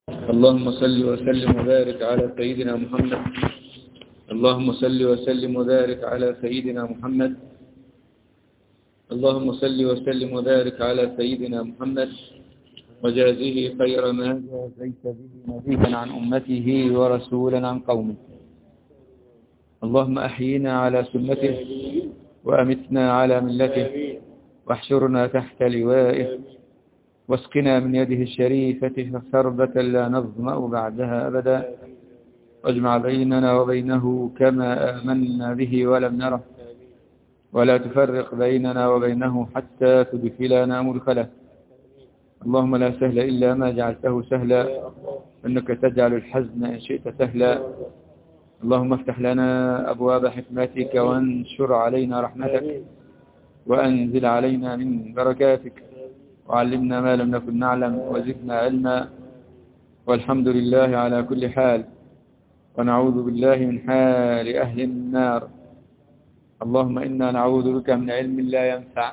اللهم صل وسلم وبارك على سيدنا محمد. اللهم صل وسلم وبارك على سيدنا محمد. اللهم صل وسلم وبارك على سيدنا محمد وجازه خير ما جازيت به نبيا عن أمته ورسولا عن قومه. اللهم أحينا على سنته وأمتنا على ملته واحشرنا تحت لوائه واسقنا من يده الشريفة شربة لا نظمأ بعدها أبدا واجمع بيننا وبينه كما آمنا به ولم نره ولا تفرق بيننا وبينه حتى تدخلنا مدخله. اللهم لا سهل إلا ما جعلته سهلا إنك تجعل الحزن إن شئت سهلا. اللهم افتح لنا أبواب حكمتك وانشر علينا رحمتك وأنزل علينا من بركاتك وعلمنا ما لم نكن نعلم وزدنا علما. والحمد لله على كل حال ونعوذ بالله من حال أهل النار. اللهم إنا نعوذ بك من علم لا ينفع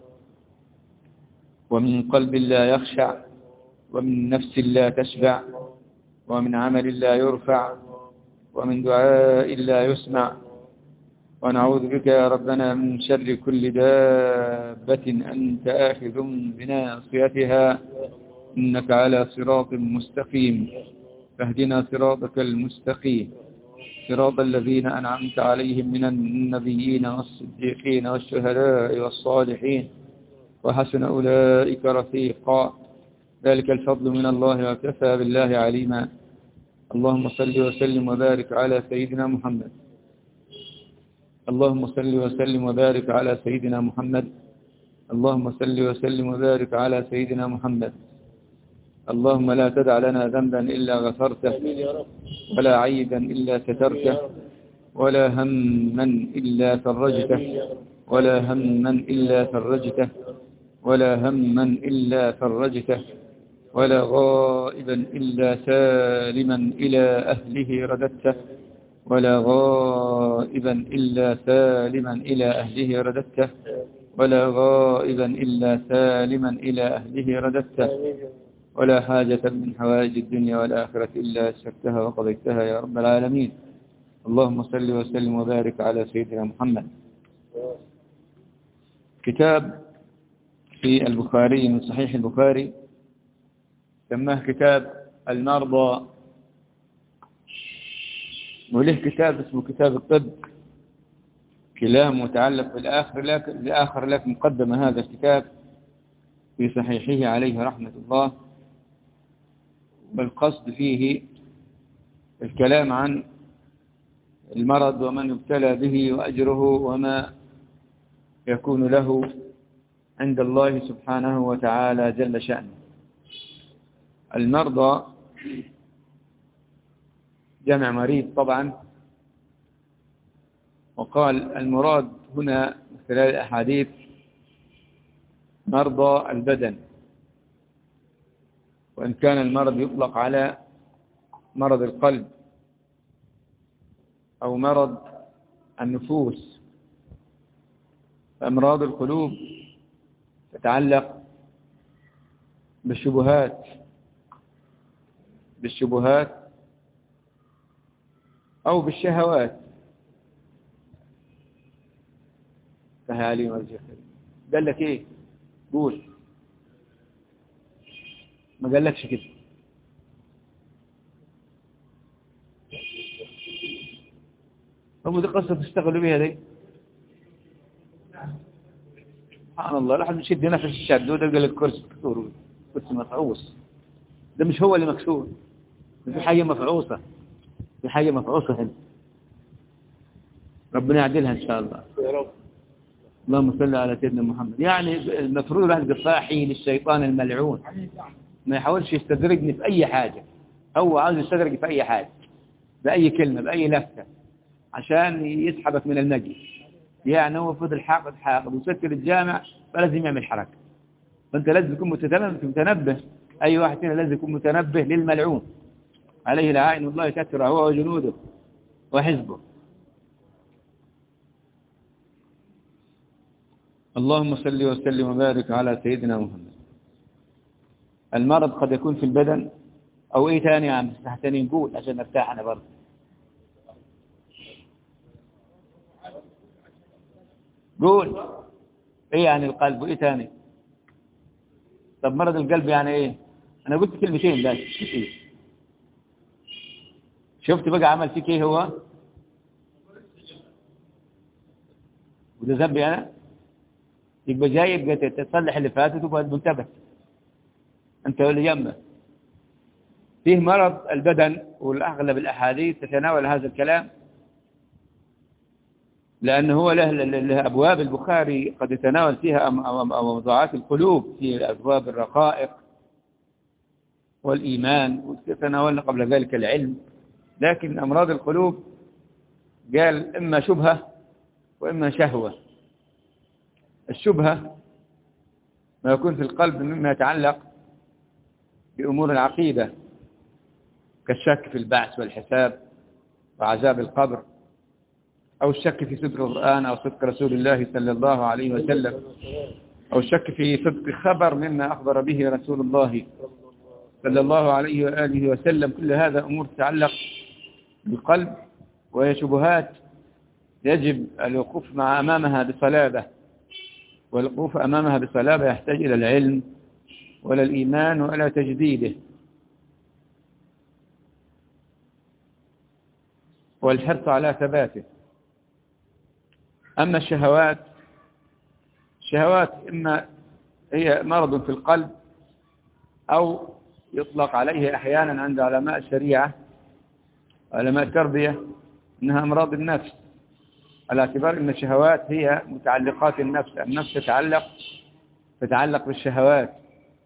ومن قلب لا يخشع ومن نفس لا تشبع ومن عمل لا يرفع ومن دعاء لا يسمع. ونعوذ بك يا ربنا من شر كل دابة أنت آخذ بناصيتها إنك على صراط مستقيم فاهدنا صراطك المستقيم صراط الذين أنعمت عليهم من النبيين والصديقين والشهداء والصالحين وحسن أولئك رفيقا ذلك الفضل من الله وكفى بالله عليما. اللهم صل وسلم وبارك على سيدنا محمد. اللهم صل وسلم وبارك على سيدنا محمد. اللهم صل وسلم وبارك على سيدنا محمد. اللهم لا تدع لنا ذنبا إلا غفرته ولا عيبا إلا سترته ولا هما إلا فرجته ولا هما إلا فرجته ولا هما إلا فرجته ولا غائبا إلا سالما إلى أهله رددته ولا غائبا إلا سالما إلى أهله رددته ولا غائبا إلا سالما إلى أهله رددته ولا حاجة من حوائج الدنيا والآخرة إلا أشركتها وقضيتها يا رب العالمين. اللهم صل وسلم وبارك على سيدنا محمد. كتاب في البخاري من صحيح البخاري سماه كتاب المرضى وله كتاب اسمه كتاب الطب كلام متعلق بالآخر لكن قدم هذا الكتاب في صحيحه عليه رحمة الله والقصد فيه الكلام عن المرض ومن يبتلى به وأجره وما يكون له عند الله سبحانه وتعالى جل شأنه. المرضى جمع مريض طبعا وقال المراد هنا من خلال الأحاديث مرضى البدن وإن كان المرض يطلق على مرض القلب أو مرض النفوس. فأمراض القلوب تتعلق بالشبهات أو بالشهوات. فهي علي مرجع قال لك إيه؟ قول. ما قال لكش كده. هم دي قصة تشتغلوا بيها دي. سبحان الله لا حد يشد هنا في الشد وده قال لك كرسي مكسور كرسي مفعوص. ده مش هو اللي مكسور. في حاجة مفعوصة. في حاجة مفعوصة هنا. ربنا يعدلها إن شاء الله. يا رب. اللهم صل على سيدنا محمد. يعني المفروض الواحد يصاحي للشيطان الملعون ما يحاولش يستدرجني في أي حاجة. هو عاوز يستدرج في أي حاجة بأي كلمة بأي لفتة عشان يسحبك من المجلس. يعني هو فضل حاقد وسكر الجامع فلازم يعمل حركة. فأنت لازم تكون متنبه. أي واحد فينا لازم يكون متنبه للملعون عليه لعائن الله كثر هو وجنوده وحزبه. اللهم صل وسلم وبارك على سيدنا محمد. المرض قد يكون في البدن أو إيه تاني يا عم تاني نقول عشان نرتاح أنا برضه. قول إيه يعني القلب وإيه تاني؟ طب مرض القلب يعني إيه؟ أنا قلت كلمتين بس كتير. شفت بقى عمل فيك إيه هو؟ وده ذنبي أنا؟ يبقى جاي يبقى تصلح اللي فات وتبقى منتبه أنت واللي جنبك. فيه مرض البدن، والأغلب الأحاديث تتناول هذا الكلام، لأنه هو له أبواب. البخاري قد يتناول فيها موضوعات القلوب في أبواب الرقائق والإيمان، وتناولنا قبل ذلك العلم. لكن أمراض القلوب قال إما شبهة وإما شهوة. الشبهة ما يكون في القلب مما يتعلق بأمور العقيدة، كالشك في البعث والحساب وعذاب القبر، أو الشك في صدق القرآن أو صدق رسول الله صلى الله عليه وسلم، أو الشك في صدق خبر مما أخبر به رسول الله صلى الله عليه وآله وسلم. كل هذا أمور تتعلق بالقلب، وهي شبهات يجب الوقوف أمامها بصلابة، والوقوف أمامها بصلابة يحتاج إلى العلم ولا الإيمان ولا تجديده والحرص على ثباته. أما الشهوات إما هي مرض في القلب، أو يطلق عليه أحيانا عند علماء الشريعة علماء التربية إنها أمراض النفس، على اعتبار أن الشهوات هي متعلقات النفس تتعلق بالشهوات،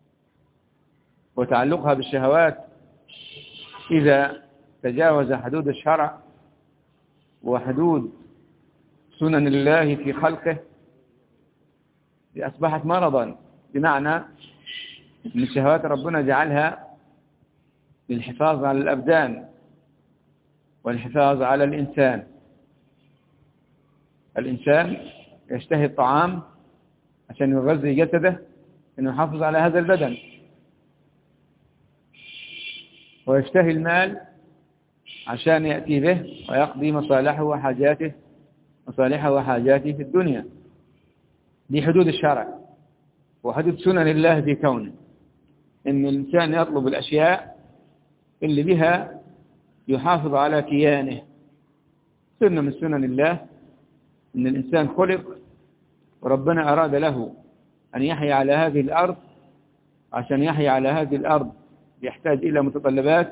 وتعلقها بالشهوات إذا تجاوز حدود الشرع وحدود سنن الله في خلقه أصبحت مرضا. بمعنى أن الشهوات ربنا جعلها للحفاظ على الأبدان والحفاظ على الإنسان يشتهي الطعام عشان يغذي جسده، أنه يحافظ على هذا البدن، ويشتهي المال عشان يأتي به ويقضي مصالحه وحاجاته في الدنيا. دي حدود الشرع وحدود سنن الله في كونه، إن الإنسان يطلب الأشياء اللي بها يحافظ على كيانه. سنة من سنن الله إن الإنسان خلق وربنا أراد له أن يحيا على هذه الأرض. عشان يحيا على هذه الأرض يحتاج إلى متطلبات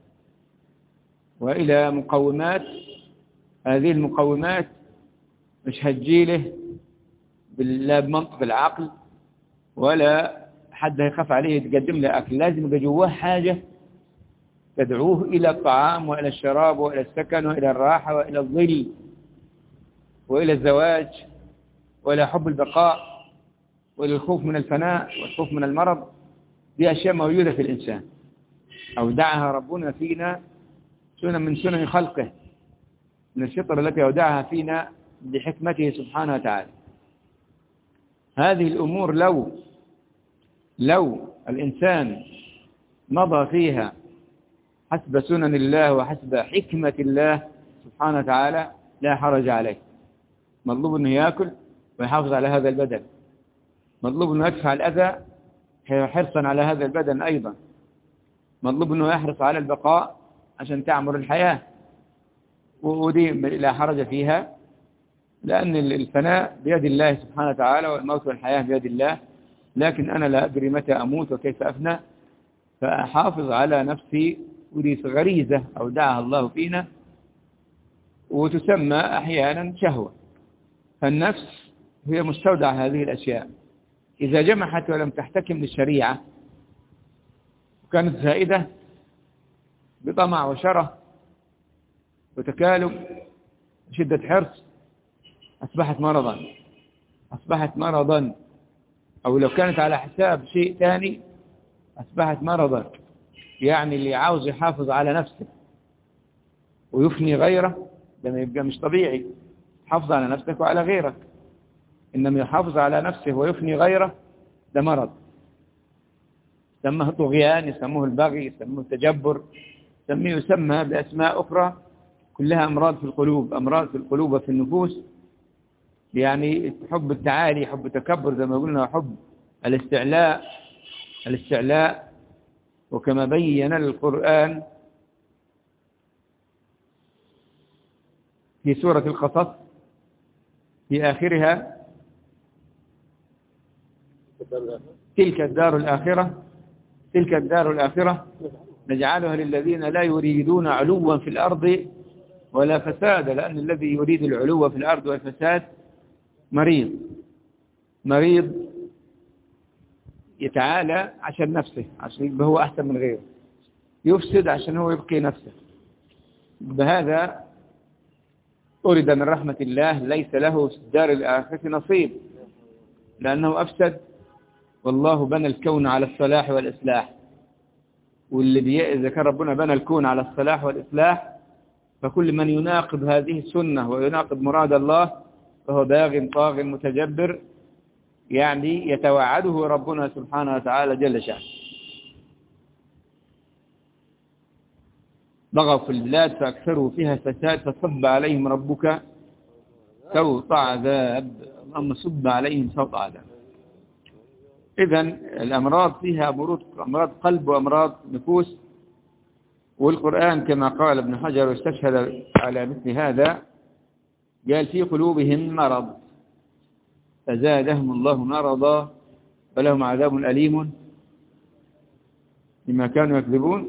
وإلى مقومات. هذه المقومات مش هتجيله لا بمنطق العقل ولا حد هيخاف عليه يتقدم له أكل. لازم يبقى جواه حاجة تدعوه إلى الطعام وإلى الشراب وإلى السكن وإلى الراحة وإلى الظل وإلى الزواج وإلى حب البقاء وإلى الخوف من الفناء والخوف من المرض. دي أشياء موجودة في الإنسان أودعها ربنا فينا سنة من سنن خلقه، من الفطرة التي أودعها فينا بحكمته سبحانه وتعالى. هذه الأمور لو الإنسان مضى فيها حسب سنن الله وحسب حكمة الله سبحانه وتعالى لا حرج عليه. مطلوب أنه يأكل ويحافظ على هذا البدن، مطلوب أنه يدفع الأذى حرصا على هذا البدن أيضا، مطلوب أنه يحرص على البقاء عشان تعمر الحياة، ودي لا حرج فيها، لأن الفناء بيد الله سبحانه وتعالى والموت والحياة بيد الله. لكن أنا لا أدري متى أموت وكيف أفنى، فأحافظ على نفسي، ودي غريزة أودعها الله فينا وتسمى أحيانا شهوة. فالنفس هي مستودع هذه الأشياء، إذا جمحت ولم تحتكم للشريعة وكانت زائدة بطمع وشره وتكالب وشدة حرص أصبحت مرضا. أو لو كانت على حساب شيء ثاني أصبحت مرضا. يعني اللي عاوز يحافظ على نفسه ويفني غيره ده يبقى مش طبيعي. حافظ على نفسك وعلى غيرك، إنما يحافظ على نفسه ويفني غيره ده مرض. يسموه طغيان، يسموه البغي، يسموه التجبر، يسمى بأسماء أخرى، كلها أمراض في القلوب، أمراض في القلوب وفي النفوس. يعني حب التعالي، حب التكبر زي ما قلنا، حب الاستعلاء. وكما بين القرآن في سورة القصص في آخرها: تلك الدار الآخرة نجعلها للذين لا يريدون علوا في الأرض ولا فسادا. لأن الذي يريد العلو في الأرض والفساد مريض يتعالى عشان نفسه، عشان يبقى هو أحسن من غيره، يفسد عشان هو يبقي نفسه. بهذا أريد من رحمة الله ليس له في الدار الآخرة نصيب، لأنه أفسد. والله بنى الكون على الصلاح والإصلاح، إذا كان ربنا بنى الكون على الصلاح والإصلاح، فكل من يناقض هذه السنة ويناقض مراد الله فهو باغ طاغ متجبر، يعني يتوعده ربنا سبحانه وتعالى جل شأنه. ضغوا في البلاد فأكثروا فيها فساد فصب عليهم ربك سوط عذاب. اللهم صب عليهم سوط عذاب. إذن الأمراض فيها أمراض قلب وأمراض نفوس. والقرآن كما قال ابن حجر واستشهد على مثل هذا قال: في قلوبهم مرض فزادهم الله مرضا ولهم عذاب أليم بما كانوا يكذبون.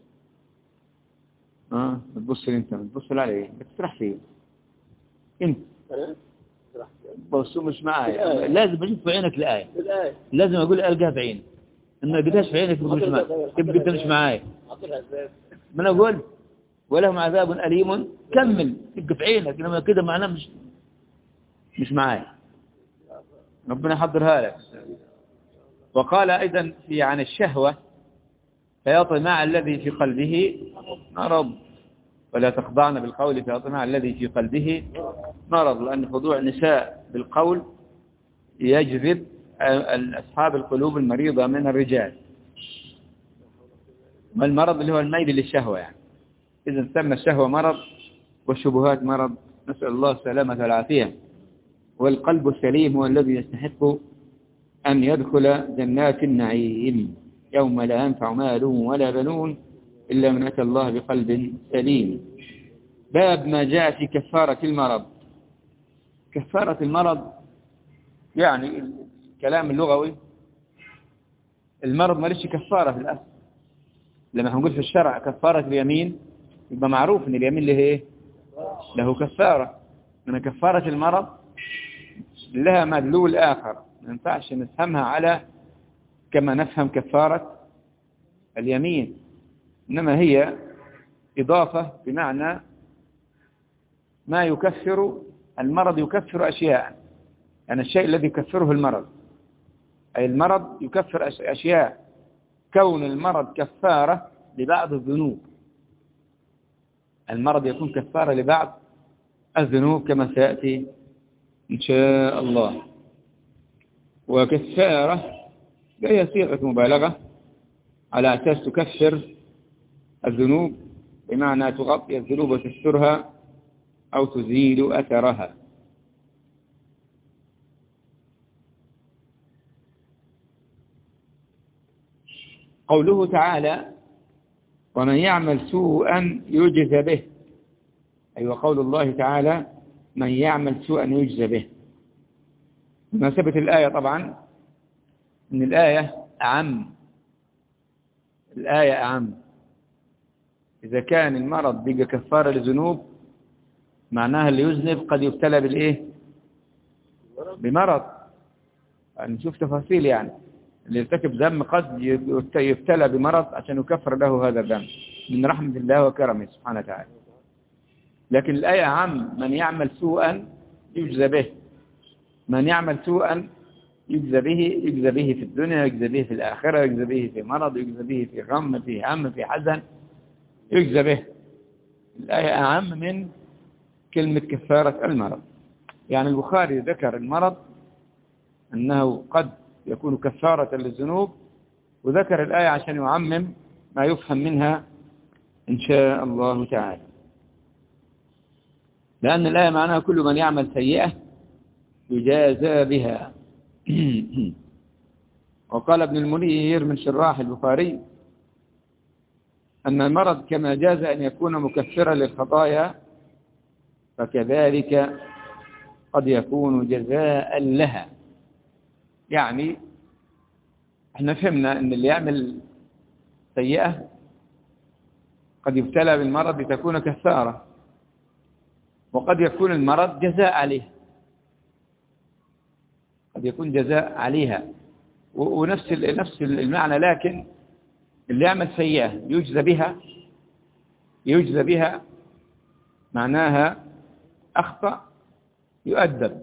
بتبص لي انت، بتبص لي علي، بتسرح فيه انت، بصوا مش معايا. لازم اشوف في عينك الآية، لازم اقول القاها في عينك. اما قداش في عينك مش معايا، تبقى انت مش معايا. ما انا اقول ولهم عذاب أليم، كمل تبقى في عينك، لما كده معناه مش معايا. ربنا يحضرها لك. وقال ايضا في عن الشهوة: فيطمع الذي في قلبه مرض ولا تخضعن بالقول فيطمع الذي في قلبه مرض. لأن خضوع النساء بالقول يجذب أصحاب القلوب المريضة من الرجال، والمرض اللي هو الميل للشهوة يعني. إذا سمى الشهوة مرض والشبهات مرض، نسأل الله السلامة والعافية. والقلب السليم هو الذي يستحق أن يدخل جنات النعيم يوم لا ينفع مال ولا بنون إلا من أتى الله بقلب سليم. باب ما جاء في كفارة المرض. كفارة المرض يعني الكلام اللغوي، المرض ما ليش كفارة في الأصل. لما هنقول في الشرع كفارة اليمين يبقى معروف أن اليمين له إيه؟ له كفارة. من كفارة المرض لها مدلول آخر، ما ينفعش نفهمها على كما نفهم كفارة اليمين، إنما هي إضافة بمعنى ما يكفر المرض. يكفر أشياء، يعني الشيء الذي يكفره المرض، أي المرض يكفر أشياء. كون المرض كفارة لبعض الذنوب، المرض يكون كفارة لبعض الذنوب كما سيأتي إن شاء الله. وكفارة هي صيغة مبالغة على أساس تكفر الذنوب، بمعنى تغطي الذنوب وتسترها أو تزيل أثرها. قوله تعالى: ومن يعمل سوءا يجزى به. أي وقول الله تعالى: من يعمل سوءا يجزى به. مناسبة الآية طبعا أن الآية أعم. إذا كان المرض بيجي كفارة للذنوب معناها اللي يذنب قد يبتلى بالإيه؟ بمرض. نشوف تفاصيل، يعني اللي يرتكب ذنب قد يبتلى بمرض عشان يكفر له هذا الذنب من رحمة الله وكرمه سبحانه وتعالى. لكن الآية عام: من يعمل سوءا يجزى به. من يعمل سوءا يجزى به في الدنيا، يجزى به في الآخرة، يجزى به في مرض، يجزى به في غم، في هم، في حزن، يجزى به. الآية أعم من كلمة كفارة المرض. يعني البخاري ذكر المرض أنه قد يكون كفارة للذنوب، وذكر الآية عشان يعمم ما يفهم منها إن شاء الله تعالى، لأن الآية معناها كل من يعمل سيئة يجازى بها. وقال ابن المنير من شراح البخاري أن المرض كما جاز أن يكون مكفرا للخطايا فكذلك قد يكون جزاء لها. يعني احنا فهمنا أن اللي يعمل سيئة قد يبتلى بالمرض لتكون كفارة، وقد يكون المرض جزاء عليه، قد يكون جزاء عليها ونفس المعنى. لكن اللي يعمل سيئة يجزى بها معناها أخطأ يؤدب،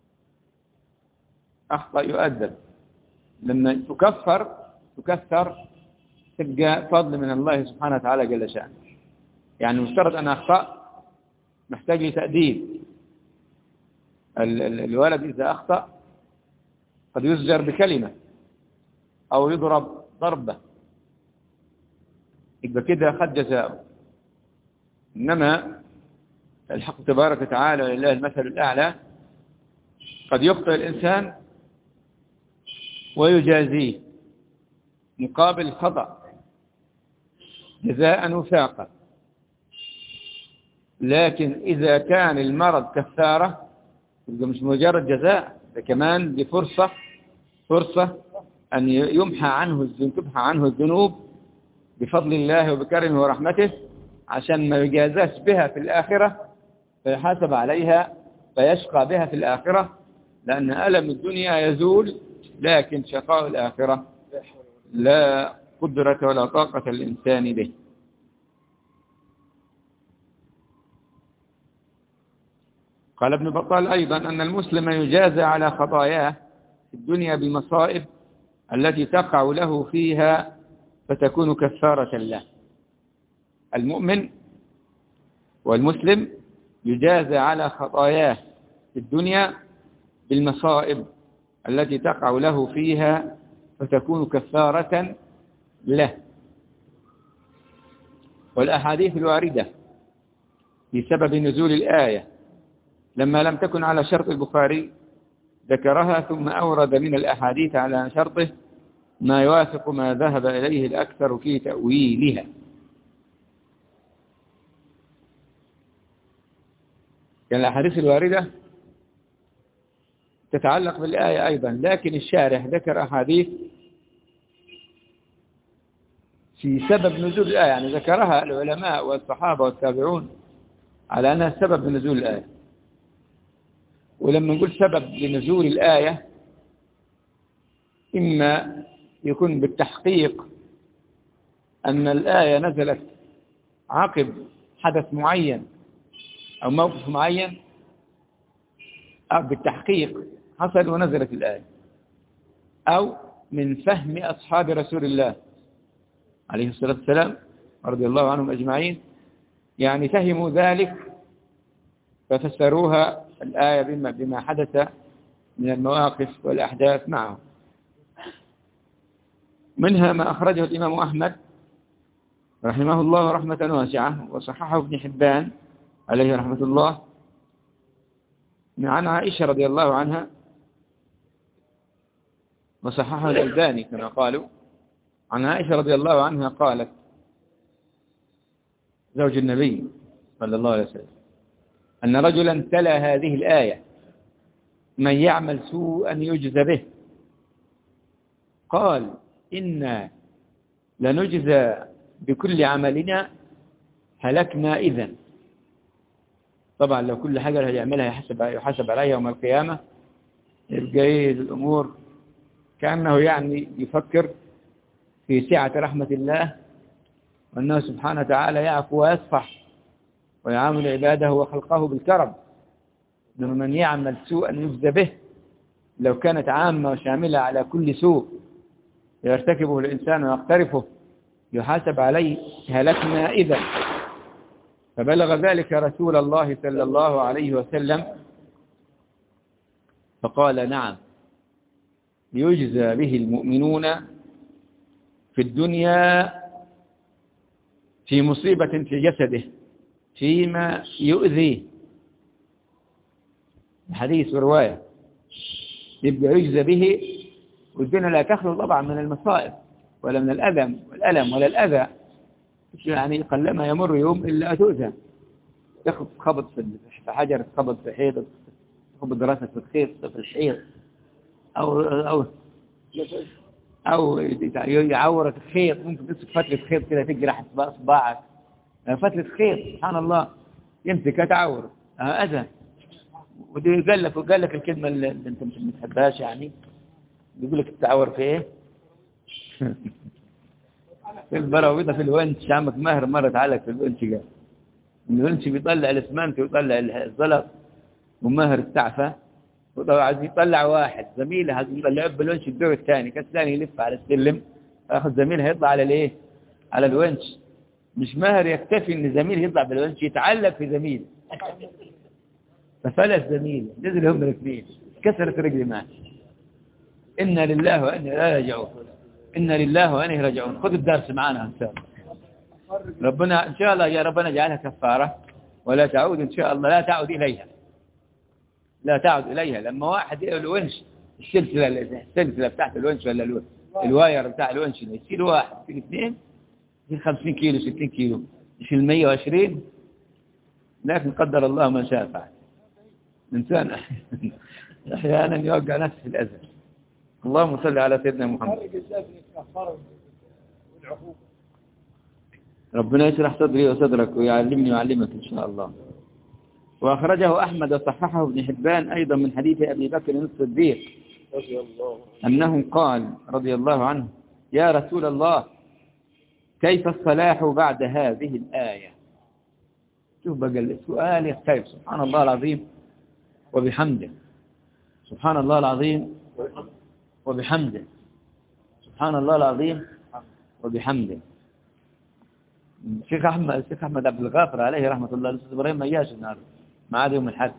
لما تكفر تبقى فضل من الله سبحانه وتعالى جل شأنه. يعني مفترض أن أخطأ محتاج لتأديب. الولد إذا أخطأ قد يزجر بكلمة أو يضرب ضربة، يبقى كده أخذ جزاءه. إنما الحق تبارك وتعالى ولله المثل الأعلى قد يخطئ الإنسان ويجازيه مقابل الخطأ جزاء وفاقا. لكن إذا كان المرض كفارة يبقى مش مجرد جزاء، ده كمان دي فرصة أن تمحى عنه الذنوب بفضل الله وبكرمه ورحمته، عشان ما يجازاش بها في الآخرة فيحاسب عليها فيشقى بها في الآخرة، لأن ألم الدنيا يزول لكن شقاء الآخرة لا قدرة ولا طاقة للإنسان به. قال ابن بطال أيضا أن المسلم يجازى على خطاياه في الدنيا بالمصائب التي تقع له فيها فتكون كفارة له. المؤمن والمسلم يجازى على خطاياه في الدنيا بالمصائب التي تقع له فيها فتكون كفارة له. والأحاديث الواردة في سبب نزول الآية لما لم تكن على شرط البخاري ذكرها، ثم أورد من الأحاديث على شرطه ما يوافق ما ذهب إليه الأكثر في تأويلها. كان الأحاديث الواردة تتعلق بالآية أيضا، لكن الشارح ذكر أحاديث في سبب نزول الآية، يعني ذكرها العلماء والصحابة والتابعون على أنها سبب نزول الآية. ولما نقول سبب لنزول الآية إما يكون بالتحقيق أن الآية نزلت عقب حدث معين أو موقف معين، أو بالتحقيق حصل ونزلت الآية، أو من فهم أصحاب رسول الله عليه الصلاة والسلام رضي الله عنهم أجمعين، يعني فهموا ذلك ففسروها الآية بما حدث من المواقف والأحداث معهم. منها ما أخرجه الإمام أحمد رحمه الله رحمة واسعة وصححه ابن حبان عليه رحمة الله عن عائشة رضي الله عنها، وصححه الألباني كما قالوا، عن عائشة رضي الله عنها قالت زوج النبي صلى الله عليه وسلم أن رجلا تلا هذه الآية من يعمل سوءا يجزى به، قال إنا لنجزى بكل عملنا هلكنا إذن. طبعا لو كل حاجة هيعملها يحاسب عليها يوم القيامة، يبقى إيه الأمور كأنه يعني يفكر في سعة رحمة الله، وأنه سبحانه وتعالى يعفو ويصفح ويعامل عباده وخلقه بالكرم. إنما من يعمل سوءا يجزى به، لو كانت عامة وشاملة على كل سوء يرتكبه الإنسان ويقترفه يحاسب عليه هلكنا إذا. فبلغ ذلك رسول الله صلى الله عليه وسلم فقال نعم يجزى به المؤمنون في الدنيا في مصيبة في جسده فيما يؤذيه، حديث ورواية، يبقى يجزى به. والدنيا لا تخلو طبعا من المصائب ولا من الألم ولا الأذى، يعني قلما يمر يوم إلا أتؤذى، تاخذ خبط في حجر، تخبط في حيط، تخبط راسك في الخيط في الحيط، أو يعورك الخيط، ممكن تمسك فتلة خيط كده تجرح إصبعك، فتلة خيط سبحان الله يمسكها تعور، أذى. ودي قال لك الكلمة اللي أنت مش بتحبهاش، يعني بيقول لك التعور في إيه؟ في البراويضة في الونش. عمك ماهر مرة تعلق في الونش، قال الونش بيطلع الاسمنت ويطلع الزلط، وماهر استعفى وعايز يطلع واحد زميله، عايز يطلعه بالونش الدور الثاني، كان الثاني يلف على السلم، ياخذ زميله يطلع على الايه؟ على الونش. مش ماهر يكتفي ان زميله يطلع بالونش، يتعلق في زميله، ففلت زميله، نزل هم الاثنين، كسرت رجلي معه. إنا لله وإنا إليه راجعون، إنا لله وإنا إليه راجعون. خذ الدرس معنا إن شاء الله، ربنا إن شاء الله يا ربنا اجعلها كفارة ولا تعود إن شاء الله، لا تعود إليها. لما واحد الونش السلسلة بتاعت الونش ولا الواير بتاع الونش يصير واحد، يصير اثنين، يصير 50 كيلو 60 كيلو، يصير 120، لكن قدر الله ما شاء فعل. الإنسان أحيانا يوقع نفسه في الأذى. اللهم صل على سيدنا محمد. ربنا يشرح صدري وصدرك ويعلمني ويعلمك إن شاء الله. وأخرجه أحمد وصححه ابن حبان أيضا من حديث أبي بكر الصديق أنه قال رضي الله عنه: يا رسول الله كيف الصلاح بعد هذه الآية؟ شوف بقى السؤال يختلف، سبحان الله العظيم وبحمده، سبحان الله العظيم وبحمده، سبحان الله العظيم وبحمده. الشيخ أحمد عبد الغافر عليه رحمة الله، الأستاذ إبراهيم ما جاش النهارده، معاد يوم الحد.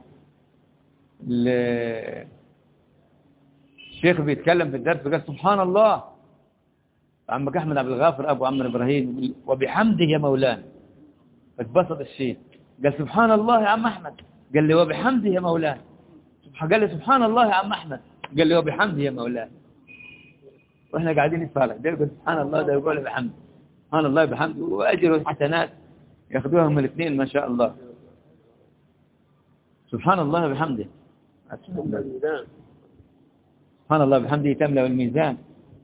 الشيخ بيتكلم في الدرس قال سبحان الله، عمك أحمد عبد الغافر أبو عمرو إبراهيم وبحمده يا مولانا، اتبسط الشيخ قال سبحان الله يا عم أحمد، قال لي وبحمده يا مولانا، قال لي سبحان الله يا عم أحمد، قال لي وبحمده يا مولانا. واحنا قاعدين نتفرج، ده يقول سبحان الله، ده يقول بحمده، سبحان الله بحمده، واجر وحسنات ياخذوهم الاثنين ما شاء الله. سبحان الله بحمده، سبحان الله بحمده تملأ الميزان.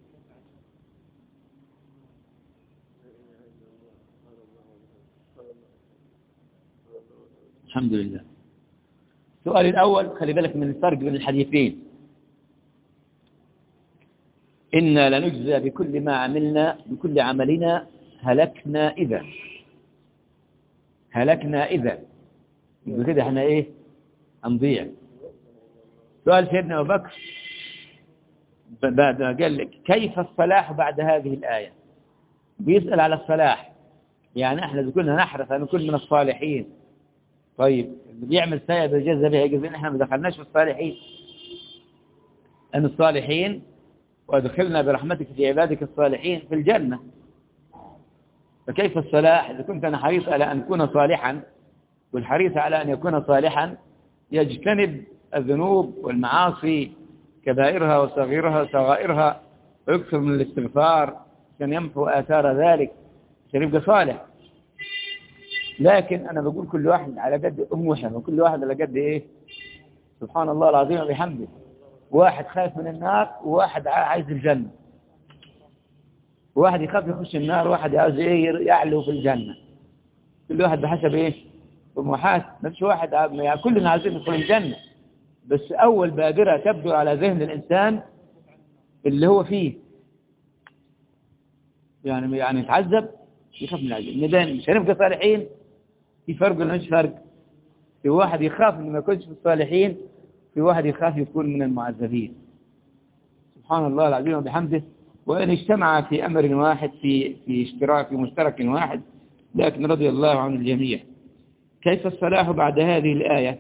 الحمد لله. السؤال الأول، خلي بالك من الفرق بين الحديثين. إنا لنجزى بكل ما عملنا، بكل عملنا هلكنا إذا يقول كده احنا ايه؟ هنضيع. سؤال سيدنا أبو بكر بعد قال لك كيف الصلاح بعد هذه الآية؟ بيسأل على الصلاح، يعني احنا إذا كنا نحرص أن نكون من الصالحين، طيب اللي بيعمل سيئة بيجزى بها، يجزي احنا ما دخلناش في الصالحين، أن الصالحين وادخلنا برحمتك في عبادك الصالحين في الجنة. فكيف الصلاح؟ إذا كنت أنا حريص على أن أكون صالحا، والحريص على أن يكون صالحا يجتنب الذنوب والمعاصي كبائرها وصغيرها وصغائرها، ويكثر من الاستغفار عشان يمحو آثار ذلك عشان يبقى صالح. لكن أنا بقول كل واحد على قد أموحه، وكل واحد على قد إيه؟ سبحان الله العظيم وبحمده. واحد خايف من النار، وواحد عايز الجنة، وواحد يخاف يخش النار، وواحد عايز ايه؟ يعلو في الجنة. كل واحد بحسب ايه؟ طموحات. مش واحد يعني كلنا عايزين ندخل الجنة، بس أول بادرة تبدو على ذهن الإنسان اللي هو فيه، يعني يتعذب، يخاف من العذاب. ندان مش هنبقى صالحين، في فرق ولا مش فرق؟ في واحد يخاف إنه ما يكونش في الصالحين، في واحد يخاف يكون من المعذبين. سبحان الله العظيم وبحمده. وإن اجتمع في أمر واحد، في مشترك واحد، لكن رضي الله عن الجميع. كيف الصلاح بعد هذه الآية؟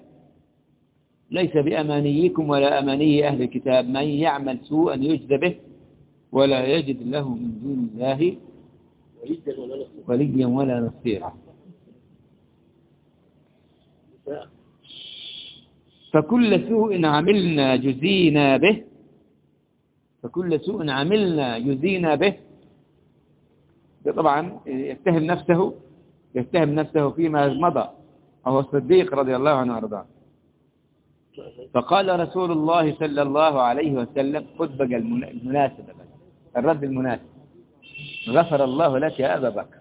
ليس بأمانيكم ولا أماني أهل الكتاب، من يعمل سوءا يجزى به ولا يجد له من دون الله وليا ولا نصيرا. فكل سوء عملنا جزينا به، فكل سوء عملنا جزينا به. ده طبعا يتهم نفسه فيما مضى، وهو الصديق رضي الله عنه وارضاه. فقال رسول الله صلى الله عليه وسلم، خذ بقى المناسبة بقى، الرد المناسب: غفر الله لك يا أبا بكر.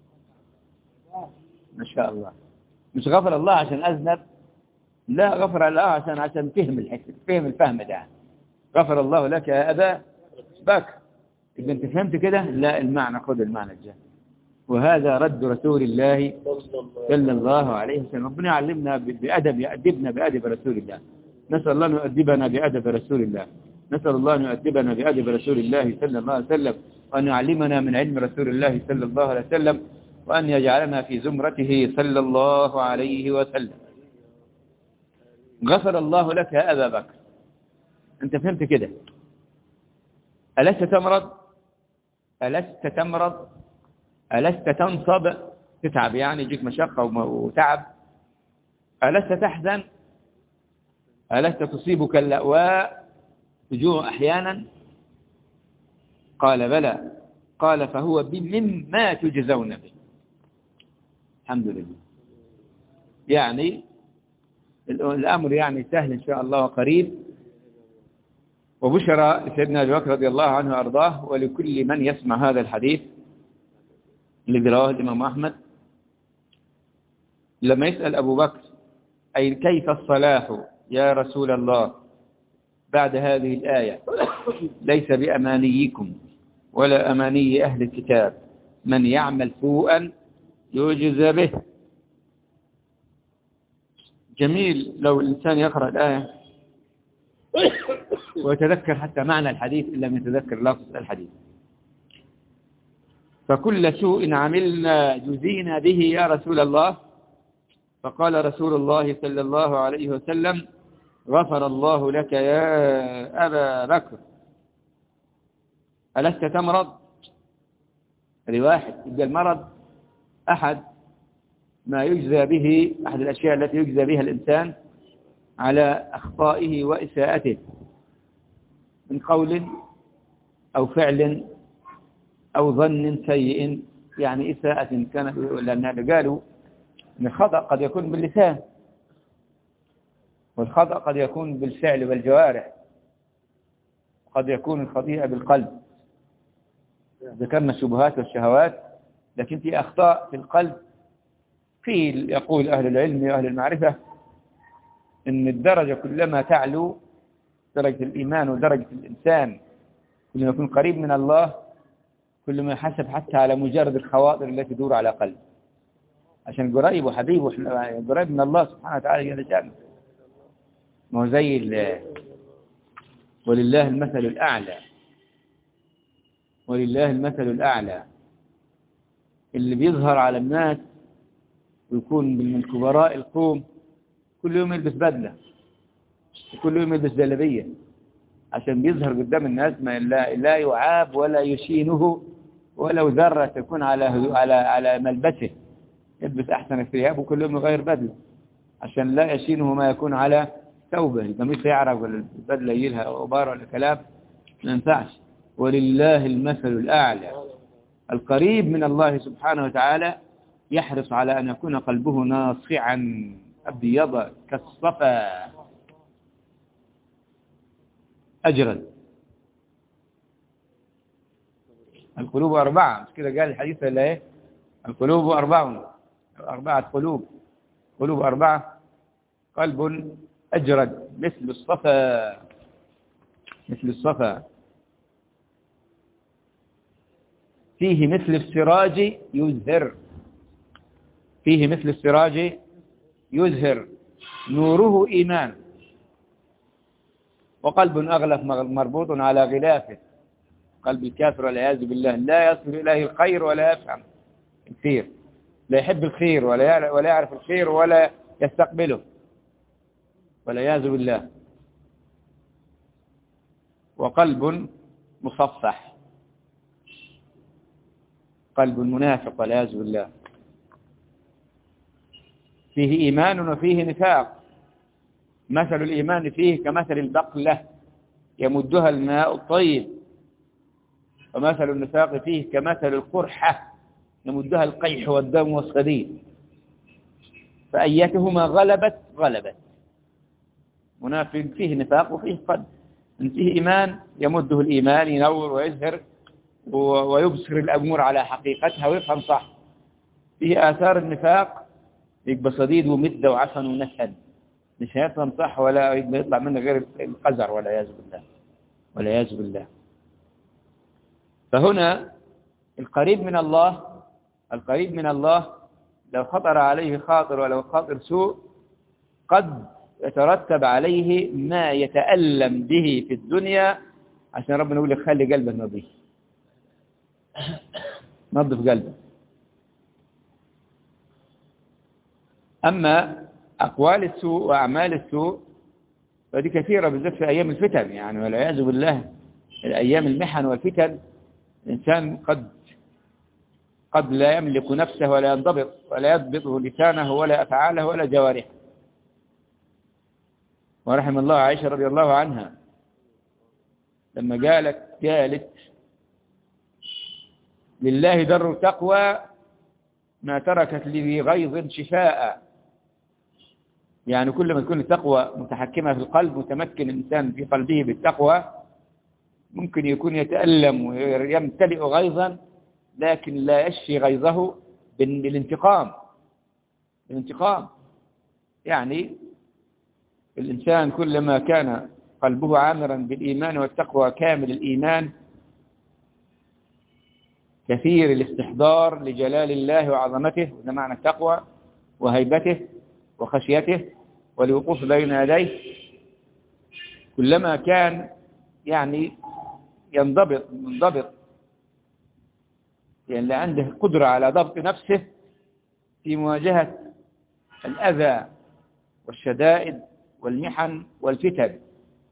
ما شاء الله، مش غفر الله عشان أذنب، لا، غفر الله عشان فهم الفهم ده. غفر الله لك يا أبا بكر. إذا أنت فهمت كده؟ لا، المعنى، خذ المعنى الجاي. وهذا رد رسول الله صلى الله عليه وسلم. ربنا يعلمنا بأدب، يؤدبنا بأدب رسول الله. نسأل الله أن يؤدبنا بأدب رسول الله، نسأل الله أن يؤدبنا بأدب رسول الله صلى الله عليه وسلم، وأن يعلمنا من علم رسول الله صلى الله عليه وسلم، وأن يجعلنا في زمرته صلى الله عليه وسلم. غفر الله لك يا أبا بكر. أنت فهمت كده؟ ألست تمرض؟ ألست تمرض؟ ألست تنصب، تتعب يعني، يجيك مشقة وتعب؟ ألست تحزن؟ ألست تصيبك اللأواء، تجوع أحيانا؟ قال بلى. قال فهو مما تجزون به. الحمد لله. يعني الأمر يعني سهل إن شاء الله وقريب. وبشرى لسيدنا أبي بكر رضي الله عنه وأرضاه، ولكل من يسمع هذا الحديث الذي رواه الإمام أحمد. لما يسأل أبو بكر أي كيف الصلاح يا رسول الله بعد هذه الآية؟ ليس بأمانيكم ولا أماني أهل الكتاب، من يعمل سوءا يجزى به. جميل لو الإنسان يقرأ الآية ويتذكر حتى معنى الحديث إن لم يتذكر لفظ الحديث. فكل سوء عملنا جزينا به يا رسول الله. فقال رسول الله صلى الله عليه وسلم: غفر الله لك يا أبا بكر. ألست تمرض؟ لواحد يبقى المرض أحد ما يجزى به، أحد الأشياء التي يجزى بها الإنسان على أخطائه وإساءته من قول أو فعل أو ظن سيء، يعني إساءة كان، لأن قالوا أن الخطأ قد يكون باللسان، والخطأ قد يكون بالفعل والجوارح، قد يكون الخطيئة بالقلب. ذكرنا الشبهات والشهوات، لكن في أخطاء في القلب. في يقول أهل العلم وأهل المعرفة إن الدرجة كلما تعلو درجة الإيمان ودرجة الإنسان، كل ما يكون قريب من الله، كل ما يحسب حتى على مجرد الخواطر التي تدور على قلب، عشان قريب وحبيب قريب من الله سبحانه وتعالى جل شأنه. ما هو زي ولله المثل الأعلى، ولله المثل الأعلى. اللي بيظهر على الناس ويكون من كبراء القوم كل يوم يلبس بدلة وكل يوم يلبس جلابية عشان بيظهر قدام الناس، ما لا يعاب ولا يشينه ولو ذرة تكون على ملبسه. يلبس أحسن الثياب وكل يوم يغير بدلة عشان لا يشينه ما يكون على ثوبه. القميص يعرف ولا البدلة يلها غبار ولا كلام، ما ينفعش. ولله المثل الأعلى. القريب من الله سبحانه وتعالى يحرص على أن يكون قلبه ناصعا أبيض كالصفا أجرا. القلوب أربعة، مش كده قال الحديث ولا إيه؟ القلوب أربعة قلوب أربعة. قلب أجرد مثل الصفا فيه مثل السراج يزهر نوره إيمان. وقلب أغلف مربوط على غلافه، قلب الكافر والعياذ بالله لا يصل إليه الخير ولا يفهم الخير، لا يحب الخير ولا يعرف الخير ولا يستقبله والعياذ بالله. وقلب مصفح، قلب المنافق والعياذ بالله، فيه إيمان وفيه نفاق. مثل الإيمان فيه كمثل البقلة يمدها الماء الطيب، ومثل النفاق فيه كمثل القرحة يمدها القيح والدم والصديد، فأيتهما غلبت. منافق فيه نفاق وفيه قلب، فيه إيمان يمده الإيمان ينور ويزهر ويبصر الأمور على حقيقتها ويفهم صح. فيه آثار النفاق يبقى صديد ومدة وعفن ونسهل، مش هيفهم صح ولا يطلع منه غير القذر والعياذ بالله. فهنا القريب من الله لو خطر عليه خاطر ولو خاطر سوء قد يترتب عليه ما يتألم به في الدنيا، عشان ربنا يقول لك خلي قلبك نظيف، نظف قلبك. أما أقوال السوء وأعمال السوء فدي كثيرة بالذات في أيام الفتن، يعني والعياذ بالله الأيام المحن والفتن الإنسان قد لا يملك نفسه ولا ينضبط ولا يضبط لسانه ولا أفعاله ولا جوارحه. ورحم الله عائشة رضي الله عنها لما قالت لله در تقوى ما تركت لي غيظ شفاء. يعني كل ما تكون التقوى متحكمة في القلب، متمكن الإنسان في قلبه بالتقوى، ممكن يكون يتألم ويمتلئ غيظا لكن لا يشفي غيظه بالانتقام. يعني الإنسان كلما كان قلبه عامرا بالإيمان والتقوى كامل الإيمان كثير الاستحضار لجلال الله وعظمته، وده معنى التقوى، وهيبته وخشيته والوقوف بين يديه، كلما كان يعني منضبط، يعني عنده قدرة على ضبط نفسه في مواجهة الأذى والشدائد والمحن والفتن.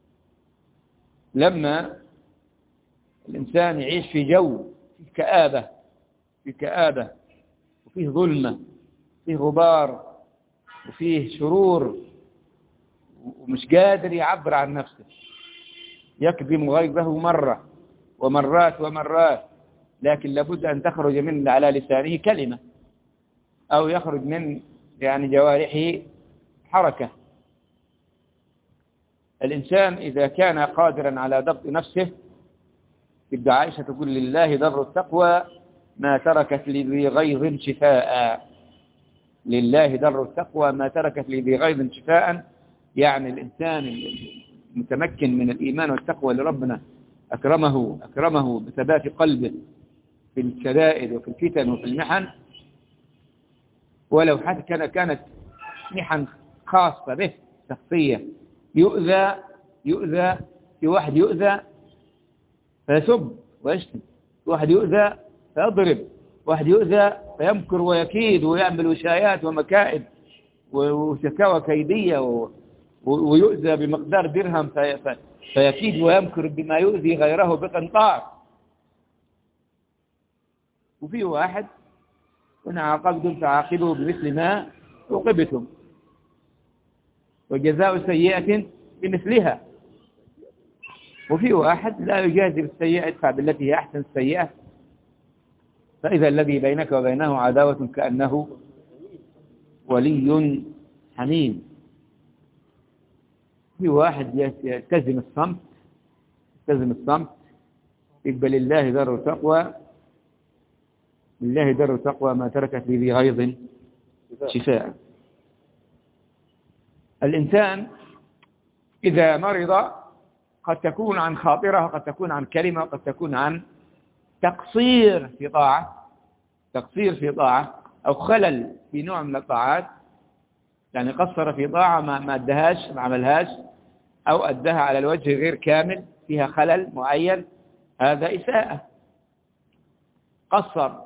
لما الإنسان يعيش في جو في كآبة وفيه ظلمة، فيه غبار وفيه شرور، ومش قادر يعبر عن نفسه، يكظم غيظه مرة ومرات، لكن لابد أن تخرج من على لسانه كلمة أو يخرج من يعني جوارحه حركة. الإنسان إذا كان قادرا على ضبط نفسه، تبدأ عائشة تقول لله در التقوى ما تركت لذي غيظ شفاء. لله در التقوى ما تركت لذي غيظ شفاء، يعني الإنسان المتمكن من الإيمان والتقوى لربنا أكرمه بثبات قلبه في الشدائد وفي الفتن وفي المحن، ولو حتى كانت محن خاصة به شخصية، يؤذى في واحد يؤذى فيسب ويشتم، واحد يؤذى فيضرب، واحد يؤذى فيمكر ويكيد ويعمل وشايات ومكائد وشكاوى كيدية، ويؤذى بمقدار درهم فيكيد ويمكر بما يؤذي غيره بقنطار. وفي واحد إن عاقبتم فعاقبوا بمثل ما عوقبتم وجزاء سيئة بمثلها. وفي واحد لا يجازي بالسيئة، ادفع بالتي هي أحسن السيئة، فإذا الذي بينك وبينه عداوة كأنه ولي حميم. في واحد يلتزم الصمت، يقبل لله در التقوى، لله در التقوى ما تركت لذي غيظ شفاء. الإنسان إذا مرض قد تكون عن خاطرة، وقد تكون عن كلمة، وقد تكون عن تقصير في طاعة أو خلل في نوع من الطاعات، يعني قصر في طاعة ما أدهاش، ما عملهاش، أو أدها على الوجه غير كامل، فيها خلل معين، هذا إساءة، قصر.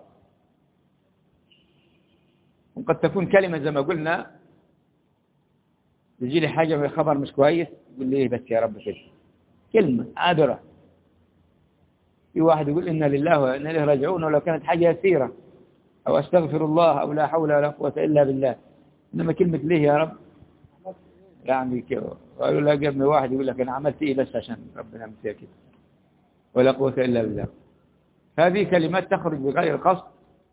وقد تكون كلمة زي ما قلنا، يجي لي حاجة من خبر مش كويس، يقول لي بس يا رب كده، كلمة عابرة في واحد يقول إنا لله وإنا إليه راجعون ولو كانت حاجة يسيرة، أو أستغفر الله، أو لا حول ولا قوة إلا بالله. إنما كلمة ليه يا رب يعني كده. وقالوا لا قبل واحد يقول لك أنا عملت إيه بس عشان ربنا مسيا كده، ولا قوة إلا بالله. هذه كلمات تخرج بغير قصد،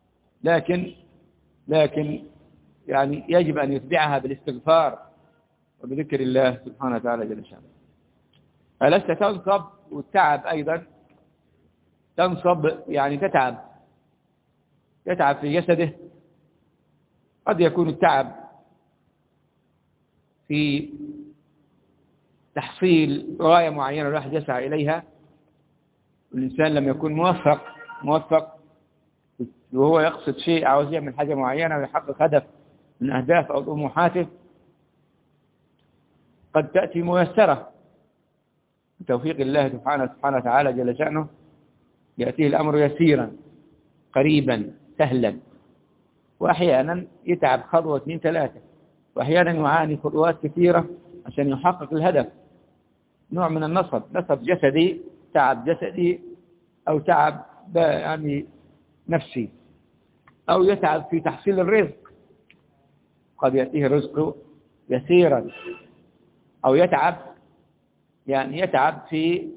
لكن يعني يجب أن يتبعها بالاستغفار وبذكر الله سبحانه وتعالى جل شانه. ألست تنصب، والتعب أيضا تنصب يعني تتعب في جسده. قد يكون التعب في تحصيل غاية معينة الواحد يسعى إليها، والإنسان لم يكون موفق وهو يقصد شيء، عاوز يعمل حاجة معينة ويحقق هدف من أهداف أو طموحاته، قد تأتي ميسرة بتوفيق الله سبحانه وتعالى جل شأنه، يأتيه الأمر يسيرا قريبا سهلا. وأحيانا يتعب خطوة 2 3، وأحيانا يعاني خطوات كثيرة عشان يحقق الهدف. نوع من نصب جسدي، تعب جسدي، أو تعب يعني نفسي، أو يتعب في تحصيل الرزق، قد يأتيه الرزق يسيرا، أو يتعب في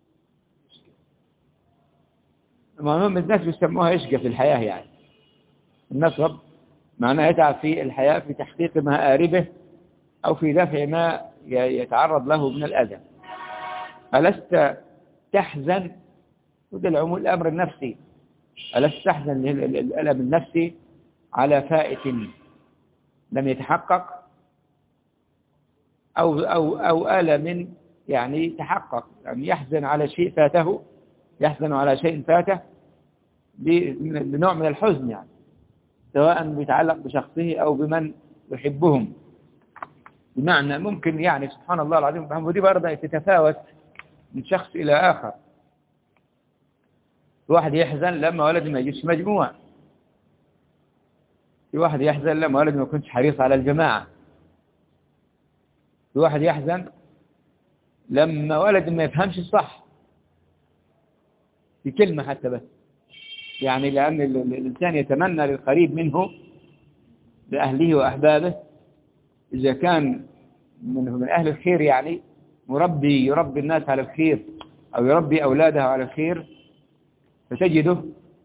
المهم الناس بيسموها إشقى في الحياة. يعني النصب معناه يتعب في الحياة في تحقيق مآربه أو في دفع ما يتعرض له من الأذى. ألست تحزن؟ وده الأمر النفسي. ألست تحزن الألم النفسي على فائت لم يتحقق، أو ألم يعني تحقق، يعني يحزن على شيء فاته، يحزن على شيء فاته بنوع من الحزن، يعني سواء بيتعلق بشخصه أو بمن يحبهم. بمعنى ممكن يعني سبحان الله العظيم، ودي برضه تتفاوت من شخص إلى آخر. في واحد يحزن لما ولد ما يجيش مجموع، في واحد يحزن لما ولد ما يكونش حريص على الجماعة، في واحد يحزن لما ولد ما يفهمش الصح في كلمة حتى بس، يعني لأن الإنسان يتمنى للقريب منه لأهله وأحبابه، إذا كان من أهل الخير يعني يربي الناس على الخير، أو يربي أولاده على الخير، فتجده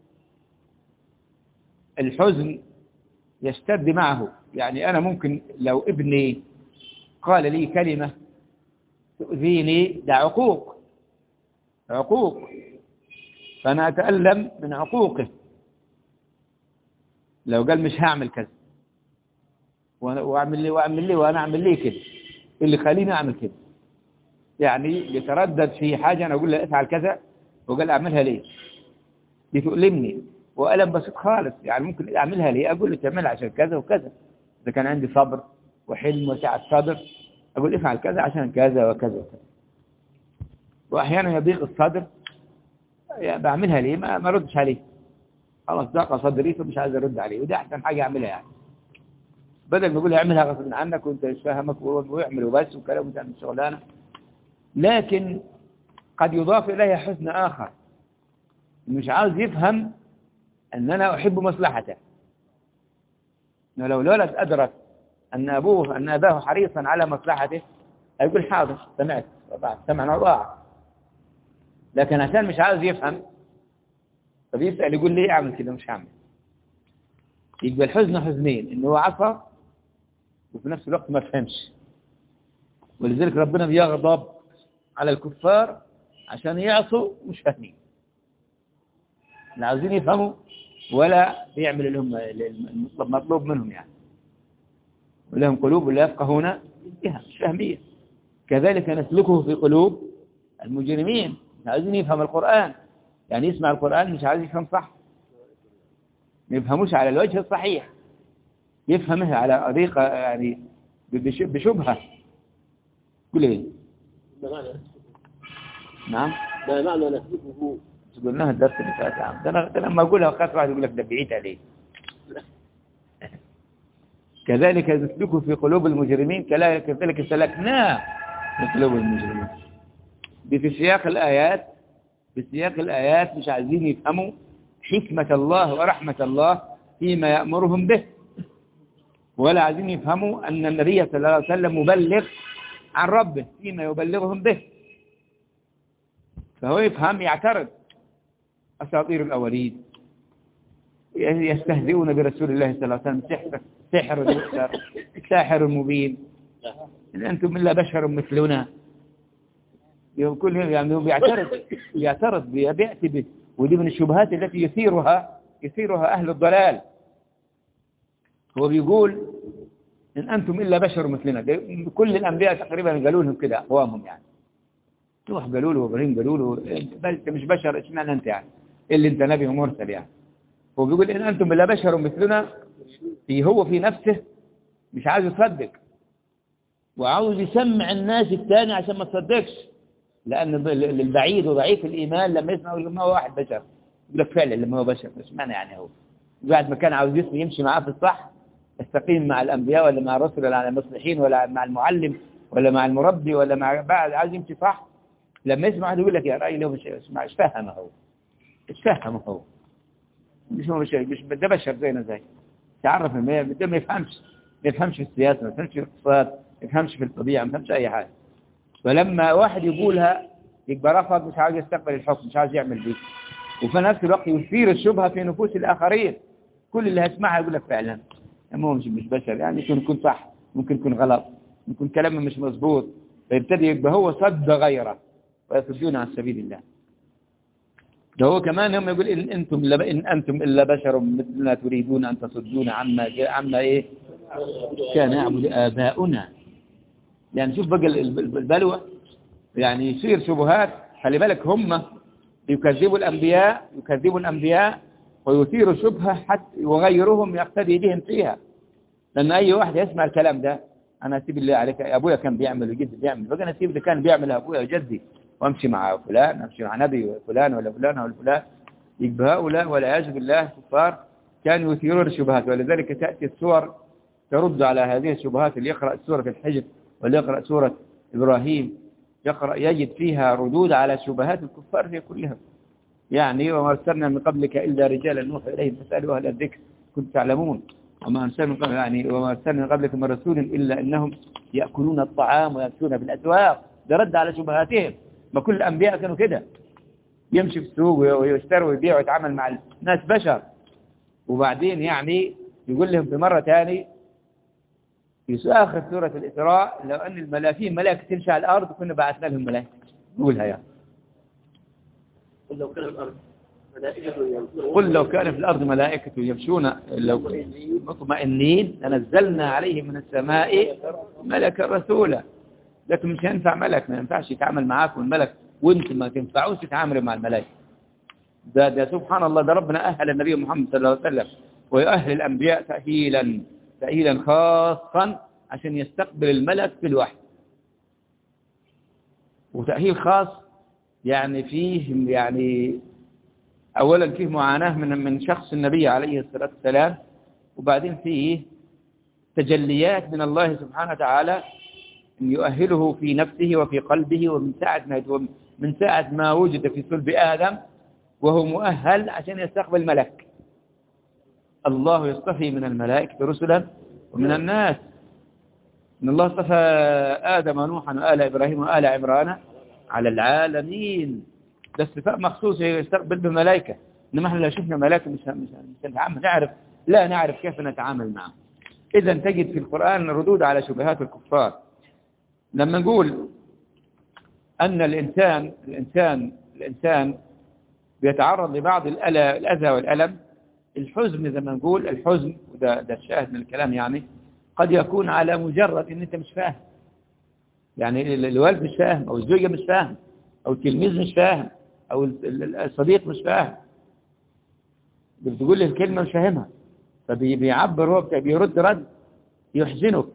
الحزن يشتد معه. يعني أنا ممكن لو ابني قال لي كلمة تؤذيني، ده عقوق، فأنا أتألم من عقوقه. لو قال مش هعمل كذا وأعمل لي وأنا أعمل لي كده، اللي خليني أعمل كده، يعني يتردد في حاجة أنا أقول له افعل كذا وقال أعملها ليه، دي تؤلمني، وألم بسيط خالص. يعني ممكن أعملها ليه، أقول له تعملها عشان كذا وكذا. إذا كان عندي صبر وحلم وسعة صدر أقول افعل كذا عشان كذا وكذا وكذا. وأحيانا يضيق الصدر، بعملها ليه، ما ردش عليه، خلاص ضاق صدري فمش عايز أرد عليه، وده أحسن حاجة أعملها. يعني بدل ما يقول اعملها غصب عنك وانت مش فاهمك ويعمل وبس وكلام وتعمل شغلانه. لكن قد يضاف اليها حزن اخر، مش عاوز يفهم ان انا احب مصلحته. انه لو الولد ادرك ان اباه حريصا على مصلحته يقول حاضر سمعت وطاعت، سمعنا وطاعة. لكن عشان مش عاوز يفهم فبيسأل يقول لي اعمل كده مش هعمل. يبقى الحزن حزنين، انه هو عصى وفي نفس الوقت ما فهمش. ولذلك ربنا بيغضب على الكفار عشان يعصوا مش فاهمين، لا عاوزين يفهموا ولا بيعمل لهم المطلوب منهم. يعني ولهم قلوب لا يفقهون بها، مش فاهمين. كذلك نسلكه في قلوب المجرمين، عايزين يفهم القرآن، يعني يسمع القرآن مش عايز يفهم صح، ما يفهموش على الوجه الصحيح، يفهمها على طريقة يعني بشبهة. قل ايه؟ نعم؟ ما معنى نسلكه؟ قلناها الدرس اللي فات يا عم. ده لما اقولها وخاف واحد يقول لك ده بعيد عليه. كذلك نسلكه في قلوب المجرمين كذلك سلكناه في قلوب المجرمين. دي في سياق الآيات بسياق الآيات مش عايزين يفهموا حكمة الله ورحمة الله فيما يأمرهم به، ولا عايزين يفهموا أن النبي صلى الله عليه وسلم مبلغ عن ربه فيما يبلغهم به. فهو يفهم يعترض أساطير الأولين، يستهزئون برسول الله صلى الله عليه وسلم، ساحر مبين، إن أنتم إلا بشر مثلنا. كل يعني بيعترض بيأتي به، ودي من الشبهات التي يثيرها أهل الضلال. هو بيقول إن أنتم إلا بشر مثلنا. كل الأنبياء تقريبا قالوا لهم كده أقوامهم، يعني نوح قالوا له وإبراهيم قالوا له أنت مش بشر، إيش معنى أنت يعني اللي أنت نبي ومرسل يعني. هو بيقول إن أنتم إلا بشر مثلنا، هو في نفسه مش عايز يصدق وعاوز يسمع الناس الثاني عشان ما تصدقش، لأن البعيد وضعيف الإيمان لما يسمعوا لما هو واحد بشر يقول لك فعلا لما هو بشر مش معنى يعني هو بعد ما كان عاوز يمشي معاه في الصح، يستقيم مع الأنبياء ولا مع الرسل ولا مع المصلحين ولا مع المعلم ولا مع المربي ولا مع بعد، عاوز يمشي صح. لما يسمع واحد يقول لك يا رأي له مش فاهم هو مش ده بشر زينا زي تعرف ده ما يفهمش في السياسة، ما يفهمش في الاقتصاد، ما يفهمش في الطبيعة، ما يفهمش أي حاجة. فلما واحد يقولها يبقى رفض، مش عاوز يستقبل الحكم، مش عاوز يعمل بيه، وفي نفس الوقت يثير الشبهة في نفوس الآخرين. كل اللي هيسمعها يقول لك فعلا هو مش بشر، يعني يكون صح، ممكن يكون غلط، ممكن كلامه مش مظبوط، فيبتدي يبقى هو صد غيره ويصدون عن سبيل الله. ده هو كمان هم يقول إن أنتم إلا بشر مثلنا تريدون أن تصدون عما إيه كان يعبد آباؤنا. يعني شوف بقى البلوى، يعني يصير شبهات. خلي بالك هم يكذبوا الأنبياء ويثيروا شبهة حتى وغيرهم يقتدي بهم فيها. لأن أي واحد يسمع الكلام ده، أنا أسيب الله عليك أبويا كان بيعمل وجدي بيعمل، بقى أنا أسيب اللي كان بيعمل أبويا وجدي وأمشي مع فلان، أمشي مع نبي فلان ولا فلان ولا فلان. يبقى هؤلاء والعياذ بالله كفار كانوا يثيرون الشبهات. ولذلك تأتي السور ترد على هذه الشبهات. اللي يقرأ سورة الحجر واللي يقرأ سورة إبراهيم يجد فيها ردود على شبهات الكفار هي كلها. يعني وما أرسلنا من قبلك إلا رجالا نوحي إليهم فاسألوا أهل الذكر كنتم تعلمون وما أرسلنا من قبلك من رسول إلا إنهم يأكلون الطعام ويمشون في الأسواق. ده رد على شبهاتهم. ما كل الأنبياء كانوا كده، يمشي في السوق ويشتري ويبيع ويتعامل مع الناس بشر. وبعدين يعني يقول لهم في مرة ثانية في آخر سورة الإسراء لو أن الملائكة ملائكة تمشي على الأرض كنا بعثنا لهم ملائكة. نقولها يعني قل لو كان في الأرض ملائكة يمشون مطمئنين لنزلنا عليهم من السماء ملكا رسولا. لكن مش هينفع ملك، ما ينفعش يتعامل معاكم الملك وانت ما تنفعوش تتعاملوا مع الملائكة. ده سبحان الله، ده ربنا أهل النبي محمد صلى الله عليه وسلم ويؤهل الأنبياء تأهيلا خاصا عشان يستقبل الملك في الوحي. وتأهيل خاص يعني فيه يعني أولا فيه معاناة من شخص النبي عليه الصلاة والسلام، وبعدين فيه تجليات من الله سبحانه وتعالى أن يؤهله في نفسه وفي قلبه. ومن ساعة ما وجد في صلب آدم وهو مؤهل عشان يستقبل ملك. الله يصطفي من الملائكة رسلا ومن الناس. إن الله اصطفى آدم ونوحا وآل إبراهيم وآل عمران على العالمين. ده استفاء مخصوص يستقبل بملائكة. إنما احنا لو شفنا ملائكة مش لا نعرف كيف نتعامل معه. إذا تجد في القرآن ردود على شبهات الكفار. لما نقول أن الإنسان بيتعرض لبعض الأذى والألم، الحزن زي ما نقول الحزن، وده الشاهد من الكلام، يعني قد يكون على مجرد ان انت مش فاهم. يعني الوالد مش فاهم، او الزوجة مش فاهم، او التلميذ مش فاهم، او الصديق مش فاهم، بتقول له الكلمة مش فاهمها، فبيعبر هو بيرد يحزنك.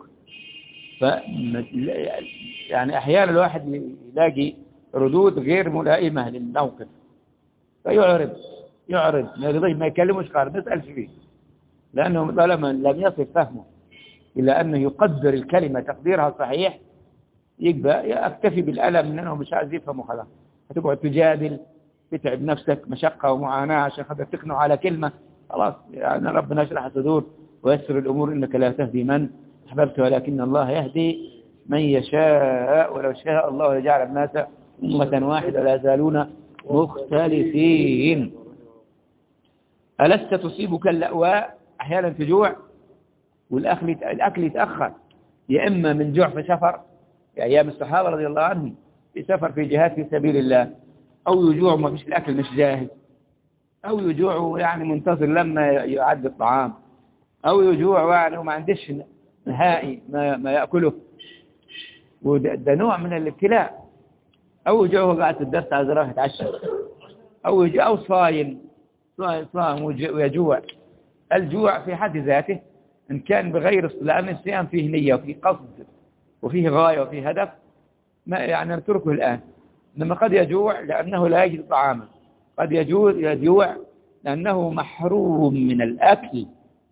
يعني احيانا الواحد يلاقي ردود غير ملائمة للموقف فيعرض ما يكلموش قارب، ما يسألش فيه، لأنه طالما لم يصل فهمه إلى أنه يقدر الكلمة تقديرها صحيح، يبقى أكتفي بالألم من أنه مش عايز يفهمه خلاص. هتقعد تجادل تتعب نفسك مشقة ومعاناة عشان خاطر تقنع على كلمة، خلاص يعني ربنا يشرح الصدور ويسر الأمور، إنك لا تهدي من أحببت ولكن الله يهدي من يشاء، ولو شاء الله لجعل الناس أمة واحدة ولا يزالون مختلفين. ألست تصيبك اللأواء؟ أحيانا تجوع والأكل يتأخر، يا إما من جوع في سفر أيام الصحابة رضي الله عنهم في سفر في جهاد في سبيل الله، أو يجوع ما فيش الأكل مش جاهز، أو يجوع يعني منتظر لما يعد الطعام، أو يجوع يعني وما عندش نهائي ما يأكله، وده نوع من الابتلاء. أو يجوع وهو قاعد في الدرس عايز يروح يتعشى، أو يجوع أو صايم ويجوع. الجوع في حد ذاته إن كان بغير لأن الصيام فيه نية وفيه قصد وفيه غاية وفيه هدف ما يعني نتركه الآن. إنما قد يجوع لأنه لا يجد طعاما، قد يجوع لأنه محروم من الأكل،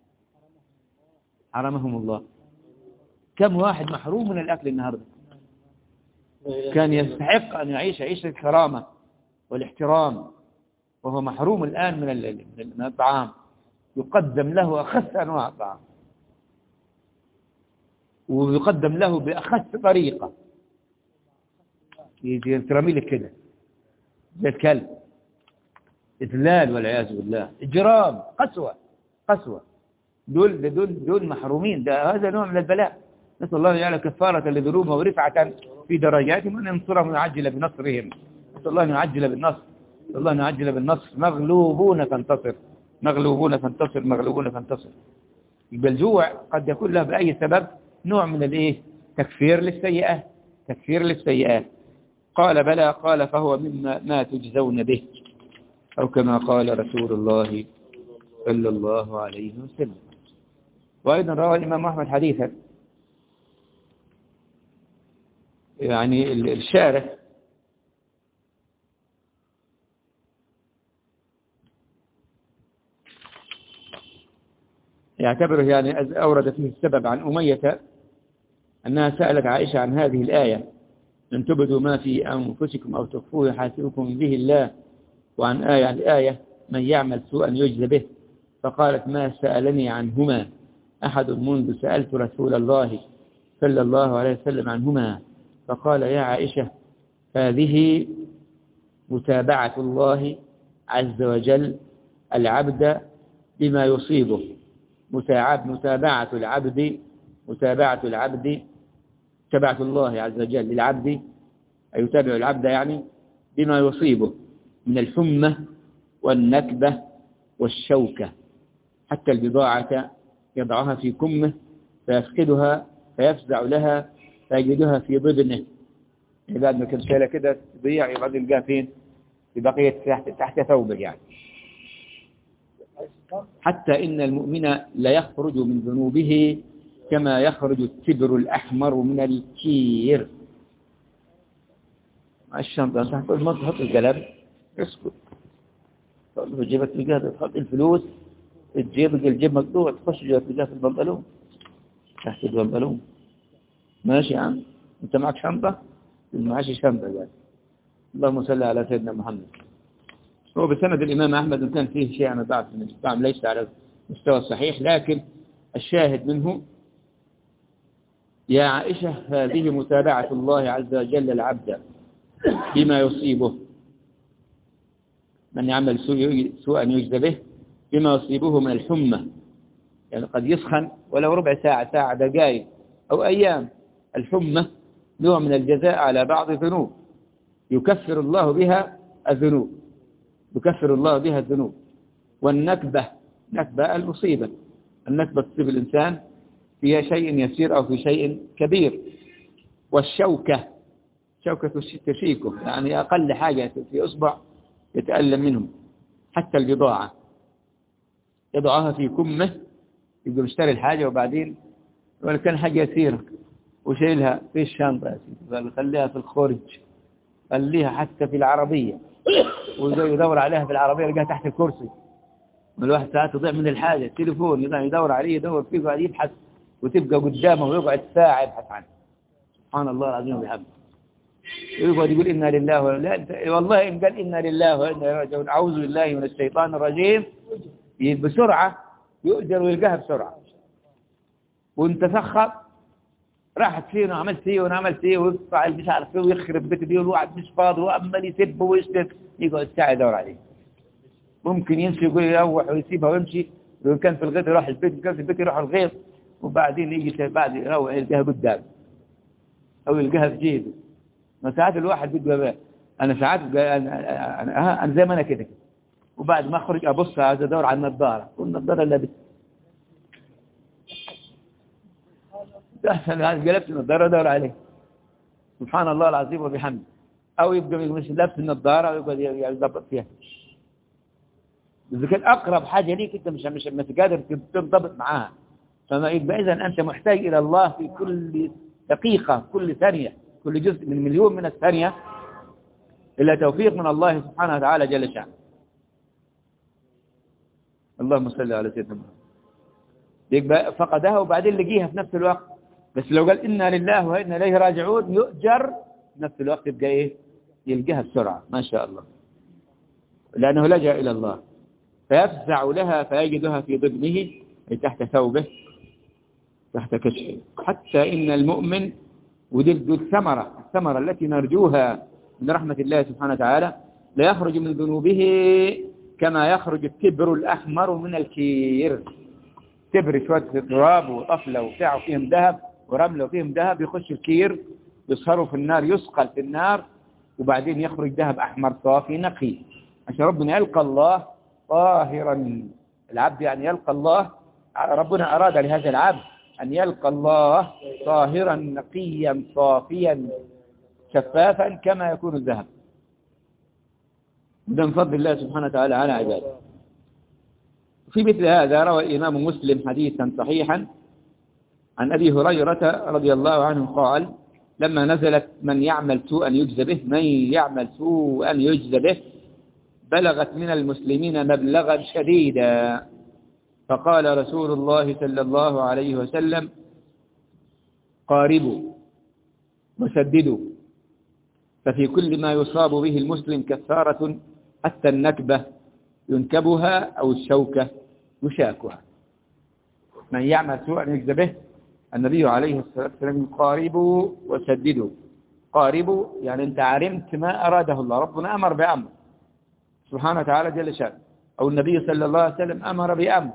حرمهم الله. كم واحد محروم من الأكل النهاردة كان يستحق أن يعيش عيشة الكرامة والاحترام، وهو محروم الآن من الطعام، يقدم له أخس أنواع الطعام ويقدم له بأخس طريقة، يجي ترمي لك كده زي الكلب، إذلال والعياذ بالله، إجرام، قسوة. دول محرومين. هذا نوع من البلاء. نسأل الله يجعل كفارة لذنوبهم ورفعة في درجاتهم وأن ينصرهم ويعجل بنصرهم. نسأل الله أن يعجل بالنصر، نسأل الله أن يعجل بالنصر. مغلوبون فانتصر، مغلوبون فانتصر، مغلوبون فانتصر. يبقى الجوع قد يكون له بأي سبب نوع من الإيه؟ تكفير للسيئات. قال بلى، قال فهو مما ما تجزون به، أو كما قال رسول الله صلى الله عليه وسلم. وأيضا روى الإمام أحمد حديثا يعني الشارح يعتبره يعني أورد فيه السبب عن أمية أنها سألت عائشة عن هذه الآية: أن تبدوا ما في أنفسكم أو تخفوه يحاسبكم به الله، وعن الآية من يعمل سوءا يجزى به. فقالت: ما سألني عنهما أحد منذ سألت رسول الله صلى الله عليه وسلم عنهما. فقال: يا عائشة، هذه متابعة الله عز وجل العبد بما يصيبه. متابعة الله عز وجل للعبد، أي يتابع العبد يعني بما يصيبه من الحمى والنكبة والشوكة، حتى البضاعة يضعها في كمه فيفقدها فيفزع لها فيجدها في ضبنه. بعد ما كان شايلة كده تضيع يبقى يلقاها فين؟ في بقية تحت ثوبه يعني. حتى إن المؤمن لا يخرج من ذنوبه كما يخرج التبر الأحمر من الكير. مع الشنطة تحط القلم اسكت، تقول جيبك تلقاها، تحط الفلوس الجيب مقطوع، تخش جيبك تلقاها في البنطلون تحت البنطلون. ماشي يا عم، انت معك شنطة؟ معاش شنطة يعني. اللهم صل على سيدنا محمد. هو بسند الإمام أحمد إن كان فيه شيء عن ضعف من الإسلام ليس على المستوى الصحيح، لكن الشاهد منه: يا عائشة، هذه متابعة الله عز وجل العبد بما يصيبه. من يعمل سوءا يجزى به بما يصيبه من الحمى، يعني قد يسخن ولو ربع ساعة دقائق أو أيام. الحمى نوع من الجزاء على بعض الذنوب يكفر الله بها الذنوب. والنكبة، نكبة المصيبة، النكبة تصيب الإنسان في شيء يسير أو في شيء كبير. والشوكة، شوكة تشيكه، يعني أقل حاجة في أصبع يتألم منه. حتى البضاعة يضعها في كمه، يبقى مشتري الحاجة وبعدين ولا كان حاجة يسيرة وشيلها في الشنطة، خليها في الخارج، خليها حتى في العربية، ويدور عليها في العربية يلقاها تحت الكرسي. والواحد ساعات تضيع من الحاجة، التليفون يدور عليه، يدور فيه وقاعد يبحث، وتبقى قدامه ويقعد ساعة يبحث عنه. سبحان الله العظيم وبحمده. ويقعد يقول إنا لله لا والله إن قال إنا لله وإنا إليه راجعون أعوذ بالله من الشيطان الرجيم بسرعة يؤجر ويلقاها بسرعة. وانت فخر راحت فيه وانا عملت فيه وانا عملت فيه ويقطع مش عارف فيه ويخرب بيت دي والواحد مش فاضي وعمال يسب ويشتم يقعد ساعة يدور عليه. ممكن يمشي يقول يروح ويسيبها ويمشي، لو كان في الغيط يروح البيت، وكان في البيت يروح الغيط، وبعدين يجي بعد يروح يلقاها قدام او يلقاها في جيبه. ما ساعات الواحد بده بقى انا ساعات انا زي ما انا كده وبعد ما اخرج ابص عايز ادور على النظاره والنظاره اللي احسن قلبت النظاره ادور عليه سبحان الله العظيم وبحمده. او يبقى مش لابس النظاره ويبقى يضبط فيها. اذا كان اقرب حاجه ليك انت مش قادر تنضبط معاها، فما يبقى اذا انت محتاج الى الله في كل دقيقه، كل ثانيه، كل جزء من مليون من الثانيه، إلا توفيق من الله سبحانه وتعالى جل شأنه. اللهم صل على سيدنا محمد. يبقى فقدها وبعدين لقيها في نفس الوقت. بس لو قال إنا لله وإنا إليه راجعون يؤجر في نفس الوقت، يبقى إيه؟ يلقاها بسرعة ما شاء الله، لأنه لجأ إلى الله فيفزع لها فيجدها في ضبنه أي تحت ثوبه تحت كشفه. حتى إن المؤمن ودي الثمرة التي نرجوها من رحمة الله سبحانه وتعالى لا يخرج من ذنوبه كما يخرج التبر الأحمر من الكير. تبر شوية تراب وطفلة وبتاع وفيهم ذهب ورملة وفيهم ذهب، يخش الكير يصهروا في النار، يسقل في النار، وبعدين يخرج ذهب أحمر صافي نقي عشان ربنا يلقى الله طاهرا. العبد يعني يلقى الله، ربنا أراد لهذا العبد أن يلقى الله طاهرا نقيا صافيا شفافا كما يكون الذهب. ده من فضل الله سبحانه وتعالى على عباده. في مثل هذا روى الإمام مسلم حديثا صحيحا عن أبي هريرة رضي الله عنه قال: لما نزلت من يعمل سوءا يجزى به، من يعمل سوءا يجزى به، بلغت من المسلمين مبلغا شديدا، فقال رسول الله صلى الله عليه وسلم: قاربوا وسددوا، ففي كل ما يصاب به المسلم كفارة حتى النكبة ينكبها أو الشوكة يشاكها. من يعمل سوءا يجزى به، النبي عليه الصلاة والسلام: قاربوا وسددوا. قاربوا يعني أنت علمت ما أراده الله، ربنا أمر بأمر سبحانه وتعالى جل شأنه، أو النبي صلى الله عليه وسلم أمر بأمر،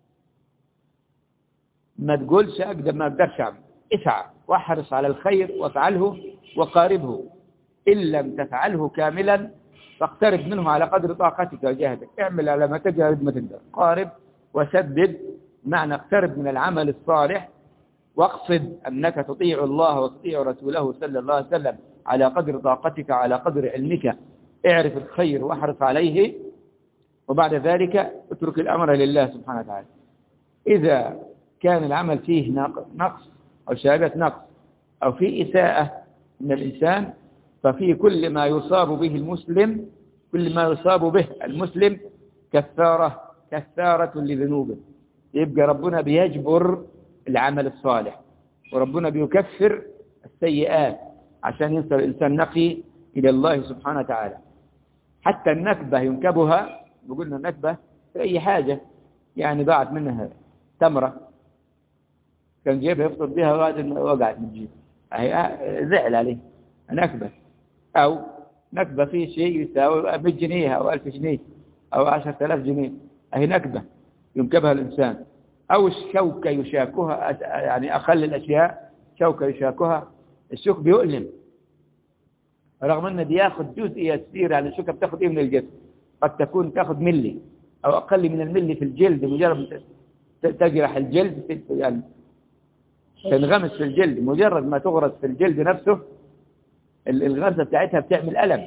ما تقولش أقدر ما أقدرش أعمل، اسعى واحرص على الخير وافعله وقاربه، إن لم تفعله كاملا فاقترب منه على قدر طاقتك وجهدك، اعمل على ما تجهد ما تقدر. قارب وسدد معنى اقترب من العمل الصالح، واقصد أنك تطيع الله وتطيع رسوله صلى الله عليه وسلم على قدر طاقتك على قدر علمك، اعرف الخير واحرص عليه، وبعد ذلك اترك الأمر لله سبحانه وتعالى. إذا كان العمل فيه نقص أو شائبة نقص أو فيه إساءة من الإنسان، ففي كل ما يصاب به المسلم، كل ما يصاب به المسلم كفارة لذنوبه. يبقى ربنا بيجبر العمل الصالح، وربنا بيكفر السيئات عشان يصل الإنسان نقي إلى الله سبحانه وتعالى. حتى النكبة ينكبها، بقولنا النكبة في أي حاجة، يعني ضاعت منها تمرة كان جيبها يفطر بها وقعت من جيبه، زعل عليه نكبة. أو نكبة في شيء يساوي 100 جنيه أو 1000 جنيه أو 10,000 جنيه، أهي نكبة ينكبها الإنسان. أو الشوكة يشاكها، يعني أقل الأشياء شوكة يشاكها. الشوك بيؤلم رغم أنه بياخد جزء يسير، يعني الشوكة بتاخد إيه من الجسم؟ قد تكون تاخد ملي أو أقل من الملي في الجلد، مجرد تجرح الجلد يعني تنغمس في الجلد، مجرد ما تغرس في الجلد نفسه الغرزة بتاعتها بتعمل ألم.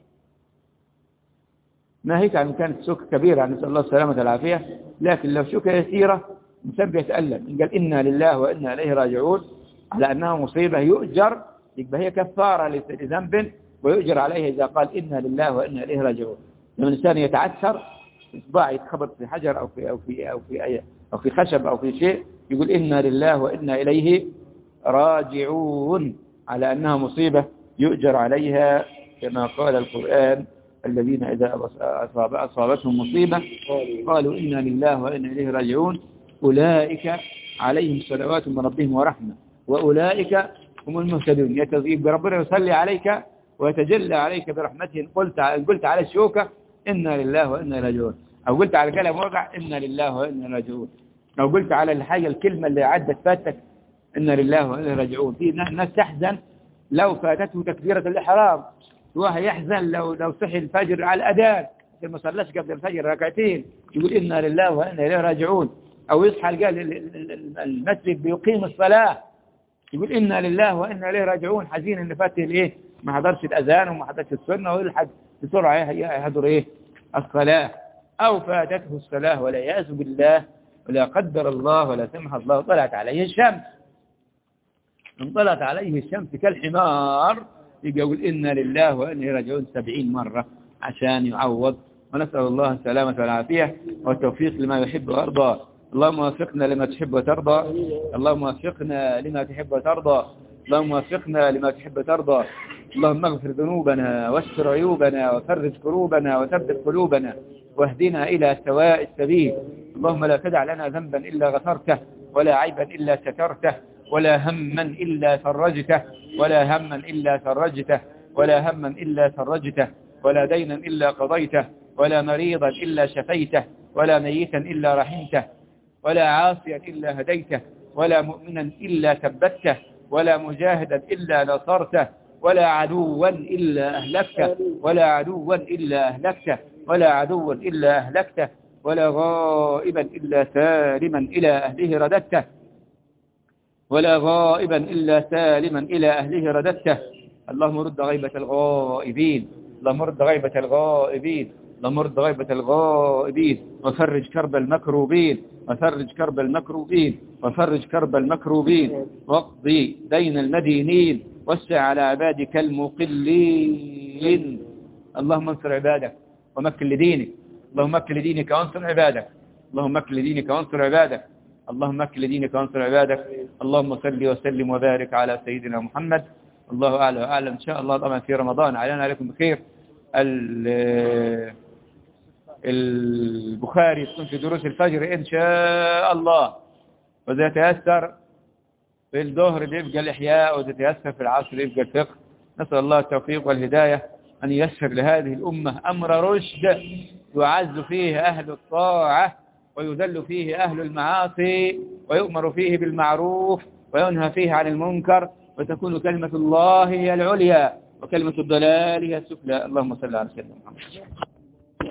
ما هيك يعني كانت شوكة كبيرة، نسأل الله السلامة والعافية، لكن لو شوكة يسيرة الإنسان بيتألم. إن قال إنا لله وإنا إليه راجعون على أنها مصيبة يؤجر، يبقى هي كفارة لذنب ويؤجر عليه إذا قال إنا لله وإنا إليه راجعون. لما الإنسان يتعثر إصبع يتخبط في حجر أو في خشب أو في شيء، يقول إنا لله وإنا إليه راجعون على أنها مصيبة يؤجر عليها، كما قال القرآن: الذين إذا أصابتهم مصيبة قالوا إنا لله وإنا إليه راجعون أولئك عليهم صلوات من ربهم ورحمة وأولئك هم المهتدون. يبقى ربنا يصلي عليك ويتجلى عليك برحمته. قلت على الشوكة إنا لله وإنا إليه راجعون، أو قلت على قلم وقع إنا لله وإنا إليه راجعون، أو قلت على الحاجة الكلمة اللي عدت فاتك إنا لله وإنا إليه راجعون. في ناس تحزن لو فاتته تكبيرة الإحرام، واحد يحزن لو صحي الفجر على الأذان ما صلاش قبل الفجر ركعتين يقول إنا لله وإنا إليه راجعون، أو يصحى قال المسجد بيقيم الصلاة يقول إنا لله وإنا إليه راجعون، حزين إن فاته الإيه ما حضرش الأذان وما حضرش السنة ويلحق بسرعة يحضر إيه الصلاة، أو فاتته الصلاة ولا يعز بالله ولا قدر الله ولا سمح الله طلعت عليه الشمس، انطلت عليه الشمس كالحمار يقول إنا لله وإنا إليه راجعون 70 مرة عشان يعوض. ونسأل الله السلامة والعافية والتوفيق لما يحب ويرضى. اللهم وفقنا لما تحب وترضى، اللهم وفقنا لما تحب وترضى، اللهم وفقنا لما تحب وترضى. اللهم اغفر ذنوبنا واستر عيوبنا وفرج كروبنا وثبت قلوبنا واهدنا إلى سواء السبيل. اللهم لا تدع لنا ذنبا إلا غفرته ولا عيبا إلا سترته ولا هما إلا فرجته ولا هما إلا فرجته ولا هما إلا فرجته ولا دينا إلا قضيته ولا مريضا إلا شفيته ولا ميتا إلا رحمته ولا عاصيا إلا هديته ولا مؤمنا إلا ثبته ولا مجاهدا إلا نصرته ولا عدوا إلا أهلكته ولا عدوا إلا أهلكته ولا عدوا إلا أهلكته ولا غائبا إلا سالما إلى أهله رددته ولا غائبا إلا سالما إلى أهله رددته. اللهم رد غيبة الغائبين، اللهم رد غيبة الغائبين، اللهم رد غيبة الغائبين وفرج كرب المكروبين وفرج كرب المكروبين وفرج كرب المكروبين واقضي دين المدينين وسع على عبادك المقلين. اللهم انصر عبادك ومكن لدينك، اللهم مكن لدينك وانصر عبادك، اللهم مكن لدينك وانصر عبادك، اللهم مكن لدينك وانصر عبادك. اللهم صل وسلم وبارك على سيدنا محمد. الله أعلى وأعلم. إن شاء الله طبعا في رمضان علينا عليكم بخير. البخاري تكون في دروس الفجر إن شاء الله، وإذا تيسر في الظهر يبقى الإحياء، وإذا تيسر في العصر يبقى الفقه. نسأل الله التوفيق والهداية أن ييسر لهذه الأمة أمر رشد يعز فيه أهل الطاعة ويذل فيه أهل المعاصي ويؤمر فيه بالمعروف وينهى فيه عن المنكر، وتكون كلمة الله هي العليا وكلمة الضلال هي السفلى. اللهم صل على سيدنا محمد.